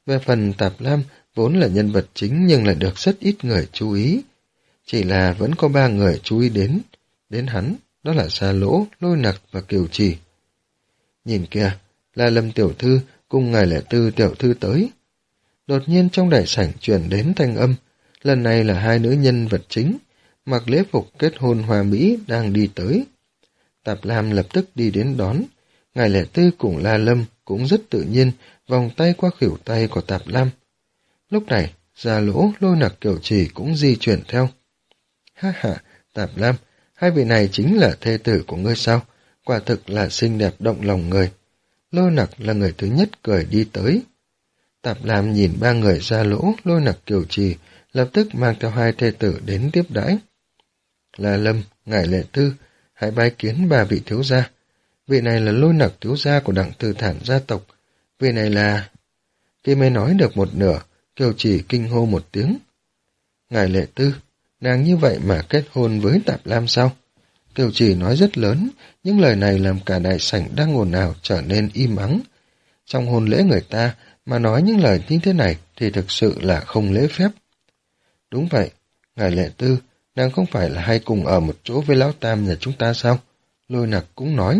Về phần Tạp Lam, vốn là nhân vật chính nhưng lại được rất ít người chú ý. Chỉ là vẫn có ba người chú ý đến, đến hắn, đó là Gia Lỗ, Lôi Nặc và Kiều Trì. Nhìn kìa, là Lâm tiểu thư cùng ngài lẻ tư tiểu thư tới. Đột nhiên trong đại sảnh truyền đến thanh âm, lần này là hai nữ nhân vật chính, mặc lễ phục kết hôn hoa mỹ đang đi tới. Tạp Lam lập tức đi đến đón, ngài lẻ tư cùng La Lâm cũng rất tự nhiên vòng tay qua khuỷu tay của Tạp Lam. Lúc này, Gia Lỗ, Lôi Nặc, Kiều Trì cũng di chuyển theo. Ha ha, Tạp Lam, hai vị này chính là thê tử của ngươi sao? Quả thực là xinh đẹp động lòng người. Lôi Nặc là người thứ nhất cười đi tới. Tạp Lam nhìn ba người Gia Lỗ, Lôi Nặc, Kiều Trì, lập tức mang theo hai thê tử đến tiếp đãi. La Lâm, ngài lệ tư, hãy bái kiến ba vị thiếu gia. Vị này là Lôi Nặc thiếu gia của Đặng Tư Thản gia tộc. Vị này là... Khi mới nói được một nửa, Kiều Trì kinh hô một tiếng. Ngài lệ tư, nàng như vậy mà kết hôn với Tạp Lam sao? Kiều Trì nói rất lớn, những lời này làm cả đại sảnh đang ồn ào trở nên im ắng. Trong hôn lễ người ta mà nói những lời như thế này thì thực sự là không lễ phép. Đúng vậy, ngài lệ tư, nàng không phải là hay cùng ở một chỗ với lão Tam nhà chúng ta sao? Lôi Nặc cũng nói.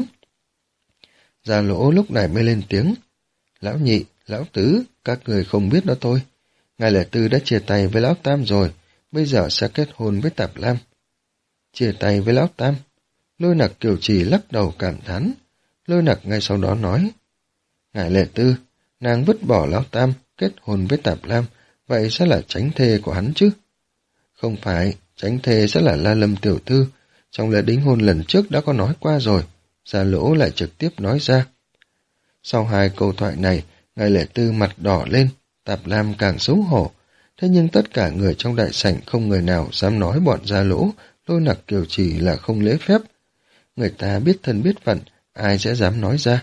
Gia Lỗ lúc này mới lên tiếng. Lão Nhị, lão Tứ, các người không biết đó thôi. Ngài lệ tư đã chia tay với lão Tam rồi, bây giờ sẽ kết hôn với Tạp Lam. Chia tay với lão Tam. Lôi Nặc, Kiều Trì lắc đầu cảm thán. Lôi Nặc ngay sau đó nói. Ngài lệ tư, nàng vứt bỏ lão Tam, kết hôn với Tạp Lam, vậy sẽ là chánh thê của hắn chứ? Không phải, chánh thê sẽ là La Lâm tiểu thư, trong lễ đính hôn lần trước đã có nói qua rồi. Gia Lỗ lại trực tiếp nói ra. Sau hai câu thoại này, ngài lệ tư mặt đỏ lên, Tạp Lam càng xấu hổ. Thế nhưng tất cả người trong đại sảnh không người nào dám nói bọn Gia Lỗ, Lôi Nặc, Kiều Trì là không lễ phép. Người ta biết thân biết phận, ai sẽ dám nói ra.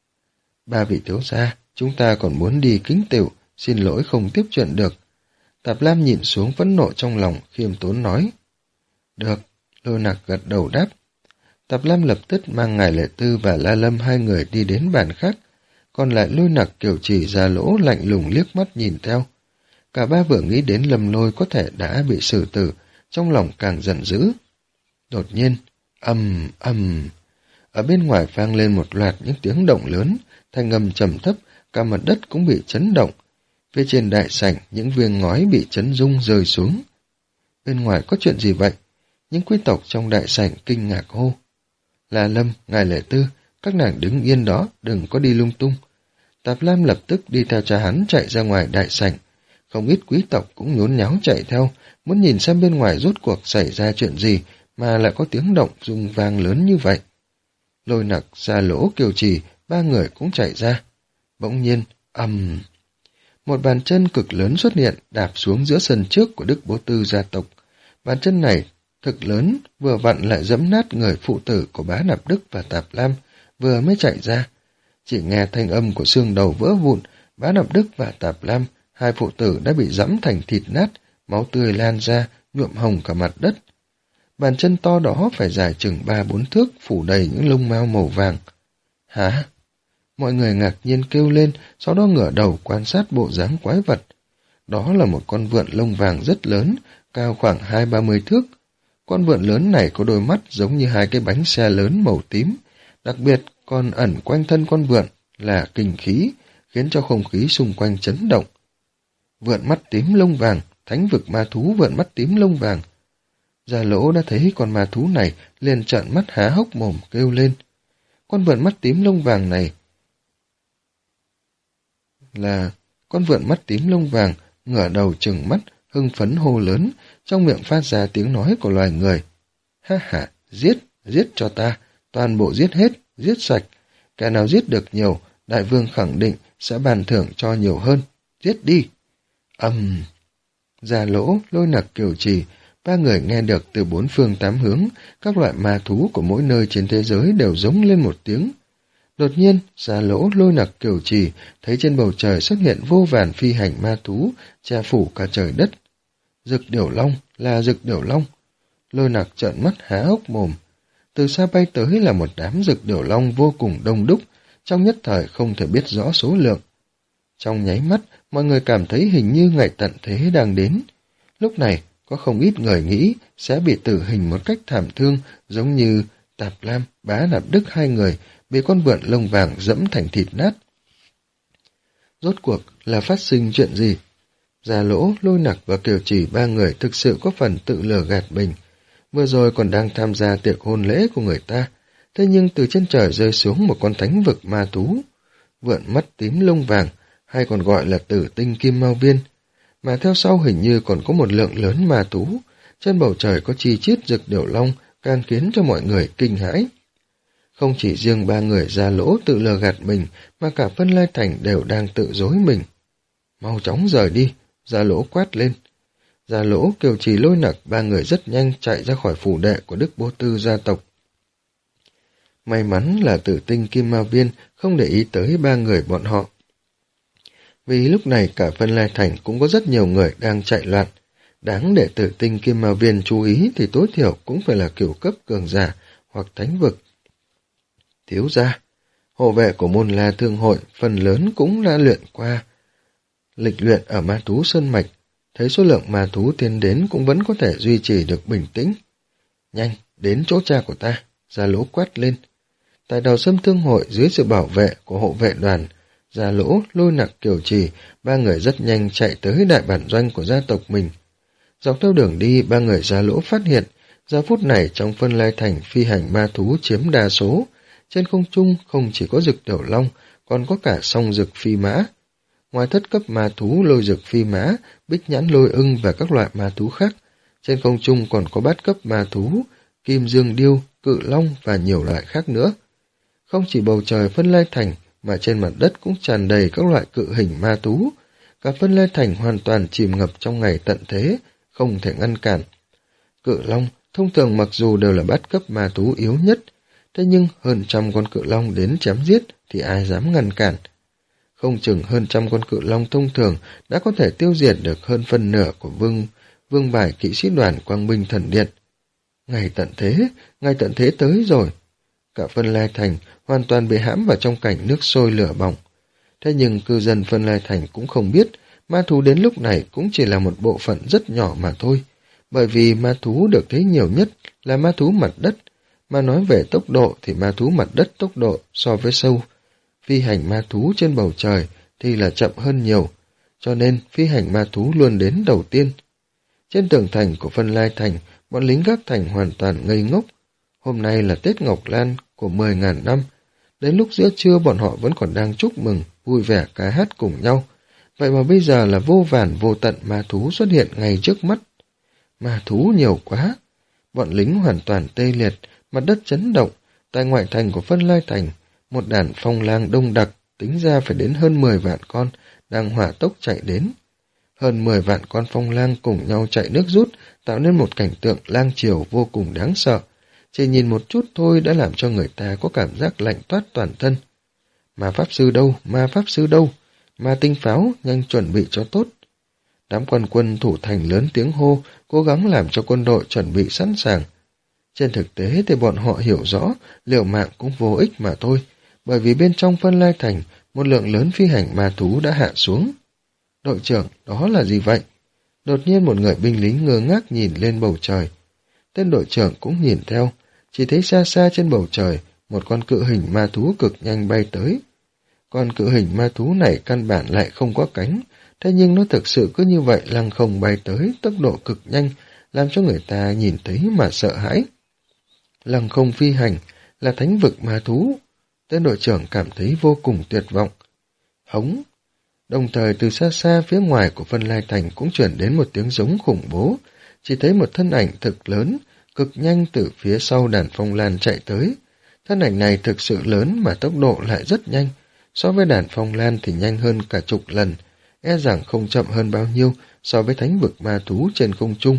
Ba vị thiếu gia, chúng ta còn muốn đi kính tựu, xin lỗi không tiếp chuyện được. Tạp Lam nhìn xuống phẫn nộ trong lòng, khiêm tốn nói. Được, Lôi Nặc gật đầu đáp. Tạp Lam lập tức mang ngài lệ tư và La Lâm hai người đi đến bàn khác, còn lại Lôi Nặc, Kiều Trì, Gia Lỗ lạnh lùng liếc mắt nhìn theo. Cả ba vừa nghĩ đến Lâm Lôi có thể đã bị xử tử, trong lòng càng giận dữ. Đột nhiên, ầm ầm, ở bên ngoài vang lên một loạt những tiếng động lớn, thanh âm trầm thấp, cả mặt đất cũng bị chấn động. Phía trên đại sảnh, những viên ngói bị chấn rung rơi xuống. Bên ngoài có chuyện gì vậy? Những quý tộc trong đại sảnh kinh ngạc hô. La Lâm, ngài lệ tư, các nàng đứng yên đó, đừng có đi lung tung. Tạp Lam lập tức đi theo cha hắn chạy ra ngoài đại sảnh. Không ít quý tộc cũng nhốn nháo chạy theo, muốn nhìn xem bên ngoài rốt cuộc xảy ra chuyện gì mà lại có tiếng động rung vang lớn như vậy. Lôi Nặc, Gia Lỗ, Kiều Trì, ba người cũng chạy ra. Bỗng nhiên, ầm, một bàn chân cực lớn xuất hiện đạp xuống giữa sân trước của Đức Bố Tư gia tộc. Bàn chân này thực lớn, vừa vặn lại giẫm nát người phụ tử của Bá Nạp Đức và Tạp Lam, vừa mới chạy ra. Chỉ nghe thanh âm của xương đầu vỡ vụn, Bá Nạp Đức và Tạp Lam, hai phụ tử đã bị giẫm thành thịt nát, máu tươi lan ra, nhuộm hồng cả mặt đất. Bàn chân to đó phải dài chừng ba bốn thước, phủ đầy những lông mao màu vàng. Hả? Mọi người ngạc nhiên kêu lên, sau đó ngửa đầu quan sát bộ dáng quái vật. Đó là một con vượn lông vàng rất lớn, cao khoảng hai ba mươi thước. Con vượn lớn này có đôi mắt giống như hai cái bánh xe lớn màu tím, đặc biệt còn ẩn quanh thân con vượn là kình khí, khiến cho không khí xung quanh chấn động. Vượn mắt tím lông vàng, thánh vực ma thú vượn mắt tím lông vàng. Gia Lỗ đã thấy con ma thú này, liền trợn mắt há hốc mồm kêu lên. Con vượn mắt tím lông vàng này là con vượn mắt tím lông vàng, ngửa đầu trừng mắt, hưng phấn hô lớn, trong miệng phát ra tiếng nói của loài người. Ha ha, giết, giết cho ta, toàn bộ giết hết, giết sạch. Kẻ nào giết được nhiều, đại vương khẳng định sẽ bàn thưởng cho nhiều hơn. Giết đi. Ầm. Um. Gia Lỗ, Lôi Nặc, Kiều Trì, ba người nghe được từ bốn phương tám hướng, các loại ma thú của mỗi nơi trên thế giới đều giống lên một tiếng. Đột nhiên, Gia Lỗ, Lôi Nặc, Kiều Trì thấy trên bầu trời xuất hiện vô vàn phi hành ma thú, che phủ cả trời đất. Dực Điểu Long là Dực Điểu Long. Lôi Nặc trợn mắt há hốc mồm. Từ xa bay tới là một đám Dực Điểu Long vô cùng đông đúc, trong nhất thời không thể biết rõ số lượng. Trong nháy mắt, mọi người cảm thấy hình như ngày tận thế đang đến. Lúc này, có không ít người nghĩ sẽ bị tử hình một cách thảm thương, giống như Tạp Lam, Bá Nạp Đức hai người bị con vượn lông vàng dẫm thành thịt nát. Rốt cuộc là phát sinh chuyện gì? Già Lỗ, Lôi Nặc và Kiều Chỉ ba người thực sự có phần tự lừa gạt mình. Vừa rồi còn đang tham gia tiệc hôn lễ của người ta, thế nhưng từ trên trời rơi xuống một con thánh vực ma thú. Vượn mắt tím lông vàng, hay còn gọi là tử tinh kim mao viên. Mà theo sau hình như còn có một lượng lớn ma thú, trên bầu trời có chi chít rực điểu long, càng khiến cho mọi người kinh hãi. Không chỉ riêng ba người Già Lỗ tự lừa gạt mình, mà cả Vân Lai Thành đều đang tự dối mình. Mau chóng rời đi, Già Lỗ quát lên. Già Lỗ, Kiều Trì, Lôi Nặc ba người rất nhanh chạy ra khỏi phủ đệ của Đức Bố Tư gia tộc. May mắn là tử tinh kim ma viên không để ý tới ba người bọn họ. Vì lúc này cả Vân Lai Thành cũng có rất nhiều người đang chạy loạn. Đáng để tử tinh kim ma viên chú ý thì tối thiểu cũng phải là cửu cấp cường giả hoặc thánh vực. Thiếu gia, hộ vệ của môn La Thương hội phần lớn cũng đã luyện qua lịch luyện ở ma thú sơn mạch, thấy số lượng ma thú tiến đến cũng vẫn có thể duy trì được bình tĩnh. Nhanh, đến chỗ cha của ta, Già Lỗ quát lên. Tại Đào Sâm Thương hội dưới sự bảo vệ của hộ vệ đoàn, Già Lỗ, Lôi Nặc, Kiều Trì, ba người rất nhanh chạy tới đại bản doanh của gia tộc mình. Dọc theo đường đi, ba người Già Lỗ phát hiện, giờ phút này trong Vân Lai Thành phi hành ma thú chiếm đa số. Trên không trung không chỉ có rực điểu long, còn có cả song rực phi mã. Ngoài thất cấp ma thú lôi rực phi mã, bích nhãn lôi ưng và các loại ma thú khác, trên không trung còn có bát cấp ma thú, kim dương điêu, cự long và nhiều loại khác nữa. Không chỉ bầu trời Vân Lai Thành, mà trên mặt đất cũng tràn đầy các loại cự hình ma thú. Cả Vân Lai Thành hoàn toàn chìm ngập trong ngày tận thế, không thể ngăn cản. Cự long, thông thường mặc dù đều là bát cấp ma thú yếu nhất, thế nhưng hơn trăm con cự long đến chém giết thì ai dám ngăn cản. Không chừng hơn trăm con cự long thông thường đã có thể tiêu diệt được hơn phân nửa của vương, vương bài kỵ sĩ đoàn Quang Minh Thần Điện. Ngày tận thế, ngày tận thế tới rồi. Cả Vân Lai Thành hoàn toàn bị hãm vào trong cảnh nước sôi lửa bỏng. Thế nhưng cư dân Vân Lai Thành cũng không biết, ma thú đến lúc này cũng chỉ là một bộ phận rất nhỏ mà thôi, bởi vì ma thú được thấy nhiều nhất là ma thú mặt đất, mà nói về tốc độ thì ma thú mặt đất tốc độ so với sâu. Phi hành ma thú trên bầu trời thì là chậm hơn nhiều, cho nên phi hành ma thú luôn đến đầu tiên. Trên tường thành của Vân Lai Thành, bọn lính gác thành hoàn toàn ngây ngốc. Hôm nay là Tết Ngọc Lan của mười ngàn năm. Đến lúc giữa trưa bọn họ vẫn còn đang chúc mừng, vui vẻ ca hát cùng nhau. Vậy mà bây giờ là vô vàn vô tận ma thú xuất hiện ngay trước mắt. Ma thú nhiều quá. Bọn lính hoàn toàn tê liệt, mặt đất chấn động. Tại ngoại thành của Vân Lai Thành, một đàn phong lang đông đặc, tính ra phải đến hơn mười vạn con, đang hỏa tốc chạy đến. Hơn mười vạn con phong lang cùng nhau chạy nước rút, tạo nên một cảnh tượng lang triều vô cùng đáng sợ. Chỉ nhìn một chút thôi đã làm cho người ta có cảm giác lạnh toát toàn thân. Ma pháp sư đâu, ma pháp sư đâu, ma tinh pháo, nhanh chuẩn bị cho tốt. Đám quan quân thủ thành lớn tiếng hô, cố gắng làm cho quân đội chuẩn bị sẵn sàng. Trên thực tế thì bọn họ hiểu rõ, liều mạng cũng vô ích mà thôi, bởi vì bên trong Vân Lai Thành, một lượng lớn phi hành ma thú đã hạ xuống. Đội trưởng, đó là gì vậy? Đột nhiên một người binh lính ngơ ngác nhìn lên bầu trời. Tên đội trưởng cũng nhìn theo, chỉ thấy xa xa trên bầu trời, một con cự hình ma thú cực nhanh bay tới. Con cự hình ma thú này căn bản lại không có cánh, thế nhưng nó thực sự cứ như vậy lăng không bay tới, tốc độ cực nhanh, làm cho người ta nhìn thấy mà sợ hãi. Lăng không phi hành là thánh vực ma thú. Tên đội trưởng cảm thấy vô cùng tuyệt vọng. Hống! Đồng thời từ xa xa phía ngoài của Vân Lai Thành cũng chuyển đến một tiếng giống khủng bố, chỉ thấy một thân ảnh thực lớn, cực nhanh từ phía sau đàn phong lan chạy tới. Thân ảnh này thực sự lớn mà tốc độ lại rất nhanh, so với đàn phong lan thì nhanh hơn cả chục lần, e rằng không chậm hơn bao nhiêu so với thánh vực ma thú trên không trung.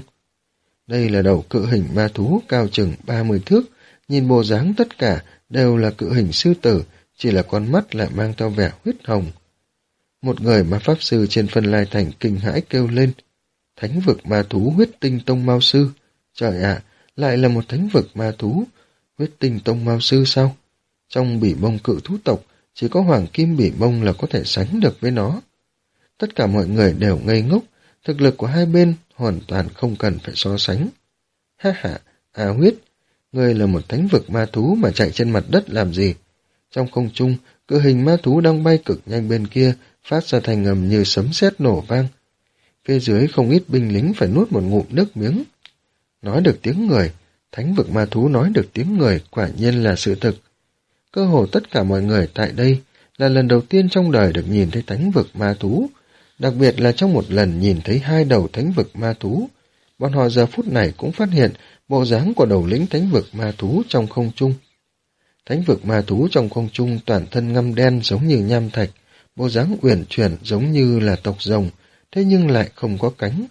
Đây là đầu cự hình ma thú cao chừng ba mươi thước, nhìn bộ dáng tất cả đều là cự hình sư tử, chỉ là con mắt lại mang theo vẻ huyết hồng. Một người ma pháp sư trên Vân Lai Thành kinh hãi kêu lên, thánh vực ma thú huyết tinh tông mao sư. Trời ạ, lại là một thánh vực ma thú, huyết tinh tông mao sư sao? Trong bỉ mông cự thú tộc, chỉ có hoàng kim bỉ mông là có thể sánh được với nó. Tất cả mọi người đều ngây ngốc, thực lực của hai bên hoàn toàn không cần phải so sánh. Ha ha, A Huyết, ngươi là một thánh vực ma thú mà chạy trên mặt đất làm gì? Trong không trung, cự hình ma thú đang bay cực nhanh bên kia, phát ra thành ngầm như sấm sét nổ vang. Phía dưới không ít binh lính phải nuốt một ngụm nước miếng. Nói được tiếng người, thánh vực ma thú nói được tiếng người, quả nhiên là sự thực. Cơ hồ tất cả mọi người tại đây là lần đầu tiên trong đời được nhìn thấy thánh vực ma thú, đặc biệt là trong một lần nhìn thấy hai đầu thánh vực ma thú. Bọn họ giờ phút này cũng phát hiện bộ dáng của đầu lĩnh thánh vực ma thú trong không trung. Thánh vực ma thú trong không trung toàn thân ngăm đen giống như nham thạch, bộ dáng uyển chuyển giống như là tộc rồng, thế nhưng lại không có cánh.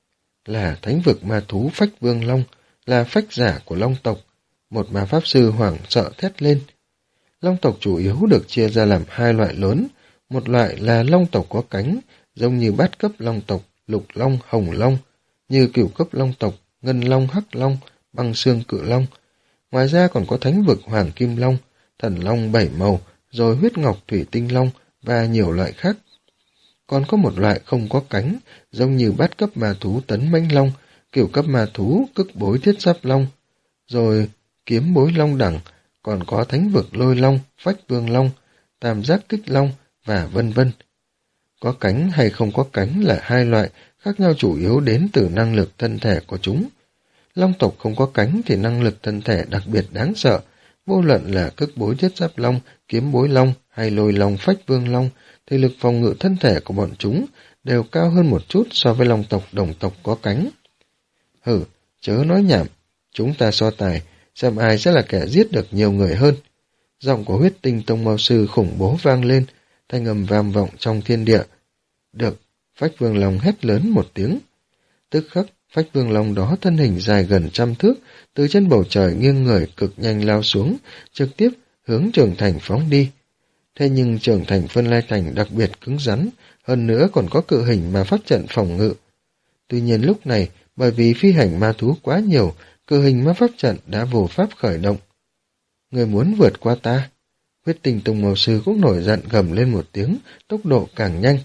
Là thánh vực ma thú Phách Vương Long, là phách giả của Long tộc. Một ma pháp sư hoảng sợ thét lên. Long tộc chủ yếu được chia ra làm hai loại lớn, một loại là Long tộc có cánh, giống như bát cấp Long tộc, Lục Long, Hồng Long, như cửu cấp Long tộc, Ngân Long, Hắc Long, Băng Xương Cự Long. Ngoài ra còn có thánh vực Hoàng Kim Long, Thần Long bảy màu, rồi huyết ngọc Thủy Tinh Long và nhiều loại khác. Còn có một loại không có cánh, giống như bát cấp ma thú Tấn Mãnh Long, cửu cấp ma thú Cức Bối Thiết Giáp Long, rồi Kiếm Bối Long Đẳng, còn có thánh vực Lôi Long, Phách Vương Long, Tam Giác Kích Long và vân vân. Có cánh hay không có cánh là hai loại, khác nhau chủ yếu đến từ năng lực thân thể của chúng. Long tộc không có cánh thì năng lực thân thể đặc biệt đáng sợ, vô luận là Cức Bối Thiết Giáp Long, Kiếm Bối Long hay Lôi Long, Phách Vương Long, thì lực phòng ngự thân thể của bọn chúng đều cao hơn một chút so với Long tộc đồng tộc có cánh. Hử, chớ nói nhảm, chúng ta so tài, xem ai sẽ là kẻ giết được nhiều người hơn. Giọng của Huyết Tinh Tông Mao Sư khủng bố vang lên, thanh âm vang vọng trong thiên địa. Được, Phách Vương Long hét lớn một tiếng. Tức khắc, Phách Vương Long đó thân hình dài gần trăm thước, từ trên bầu trời nghiêng người cực nhanh lao xuống, trực tiếp hướng Trường Thành phóng đi. Thế nhưng Trường Thành Phân Lai Thành đặc biệt cứng rắn, hơn nữa còn có cự hình mà pháp trận phòng ngự. Tuy nhiên lúc này, bởi vì phi hành ma thú quá nhiều, cự hình ma pháp trận đã vô pháp khởi động. Người muốn vượt qua ta? Huyết Tinh Tông Mao Sư cũng nổi giận gầm lên một tiếng, tốc độ càng nhanh.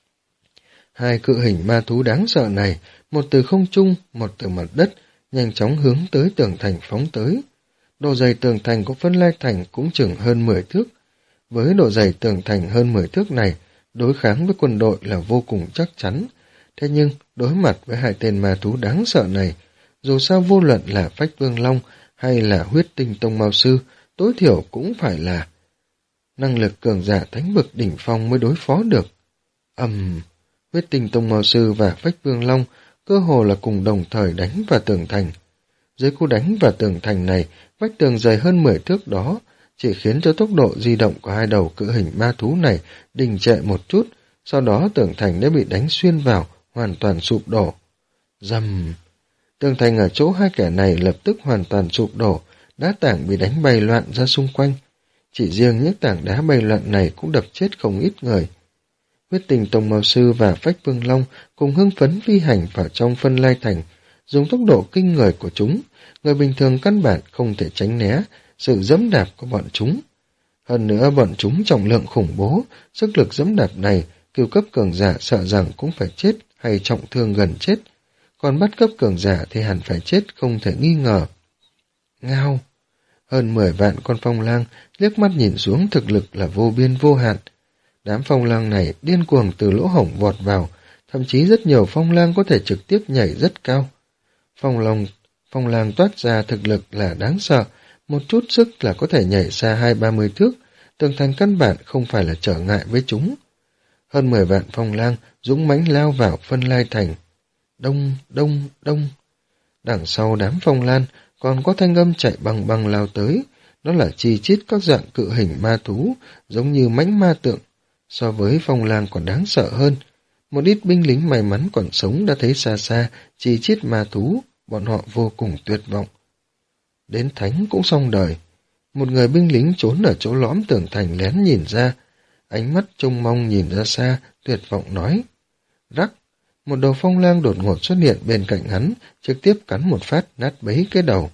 Hai cự hình ma thú đáng sợ này, một từ không trung, một từ mặt đất, nhanh chóng hướng tới tường thành phóng tới. Độ dày tường thành của Phân Lai Thành cũng chừng hơn mười thước. Với độ dày tường thành hơn mười thước này, đối kháng với quân đội là vô cùng chắc chắn. Thế nhưng, đối mặt với hai tên ma thú đáng sợ này, dù sao vô luận là Phách Vương Long hay là Huyết Tinh Tông Mao Sư, tối thiểu cũng phải là năng lực cường giả thánh vực đỉnh phong mới đối phó được. Ầm, um, Huyết Tinh Tông Mao Sư và Phách Vương Long cơ hồ là cùng đồng thời đánh vào tường thành. Dưới cú đánh vào tường thành này, vách tường dày hơn mười thước đó chỉ khiến cho tốc độ di động của hai đầu cự hình ma thú này đình trệ một chút, sau đó tường thành đã bị đánh xuyên vào, hoàn toàn sụp đổ. Rầm! Tường thành ở chỗ hai kẻ này lập tức hoàn toàn sụp đổ, đá tảng bị đánh bay loạn ra xung quanh. Chỉ riêng những tảng đá bay loạn này cũng đập chết không ít người. Huyết Tinh Tông Mao Sư và Phách Vương Long cùng hưng phấn phi hành vào trong Phân Lai Thành, dùng tốc độ kinh người của chúng, người bình thường căn bản không thể tránh né sự dẫm đạp của bọn chúng. Hơn nữa bọn chúng trọng lượng khủng bố, sức lực dẫm đạp này, cửu cấp cường giả sợ rằng cũng phải chết hay trọng thương gần chết, còn bắt cấp cường giả thì hẳn phải chết không thể nghi ngờ. Ngao! Hơn mười vạn con phong lang liếc mắt nhìn xuống thực lực là vô biên vô hạn. Đám phong lang này điên cuồng từ lỗ hổng vọt vào, thậm chí rất nhiều phong lang có thể trực tiếp nhảy rất cao. Phong long, phong lang toát ra thực lực là đáng sợ, một chút sức là có thể nhảy xa hai ba mươi thước, tường thành căn bản không phải là trở ngại với chúng. Hơn mười vạn phong lang dũng mãnh lao vào Phân Lai Thành. Đông, đông, đông. Đằng sau đám phong lan còn có thanh âm chạy băng băng lao tới, nó là chi chít các dạng cự hình ma thú, giống như mãnh ma tượng. So với phong lang còn đáng sợ hơn. Một ít binh lính may mắn còn sống đã thấy xa xa chi chít ma thú, bọn họ vô cùng tuyệt vọng. Đến thánh cũng xong đời. Một người binh lính trốn ở chỗ lõm tường thành lén nhìn ra, ánh mắt trông mong nhìn ra xa, tuyệt vọng nói. Rắc! Một đầu phong lang đột ngột xuất hiện bên cạnh hắn, trực tiếp cắn một phát nát bấy cái đầu.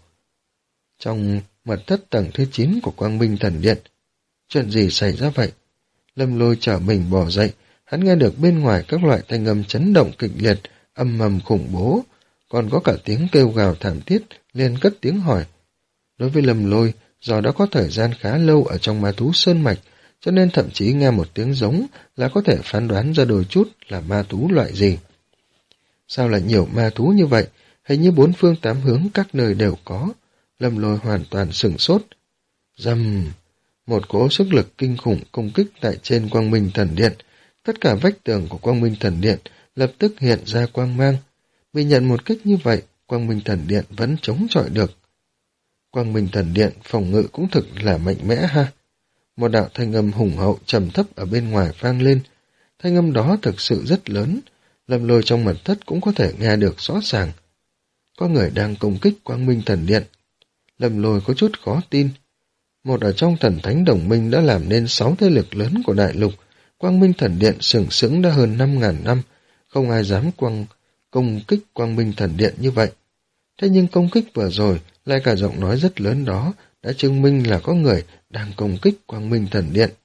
Trong mật thất tầng thứ chín của Quang Minh Thần Điện, chuyện gì xảy ra vậy? Lâm Lôi trở mình bò dậy, hắn nghe được bên ngoài các loại thanh âm chấn động kịch liệt, âm mầm khủng bố, còn có cả tiếng kêu gào thảm thiết, liền cất tiếng hỏi. Đối với Lâm Lôi, do đã có thời gian khá lâu ở trong ma thú sơn mạch, cho nên thậm chí nghe một tiếng giống là có thể phán đoán ra đôi chút là ma thú loại gì. Sao lại nhiều ma thú như vậy? Hình như bốn phương tám hướng các nơi đều có. Lâm Lôi hoàn toàn sửng sốt. Rầm! Một cỗ sức lực kinh khủng công kích tại trên Quang Minh Thần Điện. Tất cả vách tường của Quang Minh Thần Điện lập tức hiện ra quang mang. Vì nhận một kích như vậy, Quang Minh Thần Điện vẫn chống chọi được. Quang Minh Thần Điện phòng ngự cũng thực là mạnh mẽ ha. Một đạo thanh âm hùng hậu trầm thấp ở bên ngoài vang lên. Thanh âm đó thực sự rất lớn. Lâm Lôi trong mật thất cũng có thể nghe được rõ ràng. Có người đang công kích Quang Minh Thần Điện. Lâm Lôi có chút khó tin. Một ở trong thần thánh đồng minh đã làm nên sáu thế lực lớn của đại lục. Quang Minh Thần Điện sừng sững đã hơn năm ngàn năm. Không ai dám quang công kích Quang Minh Thần Điện như vậy. Thế nhưng công kích vừa rồi, lại cả giọng nói rất lớn đó, đã chứng minh là có người đang công kích Quang Minh Thần Điện.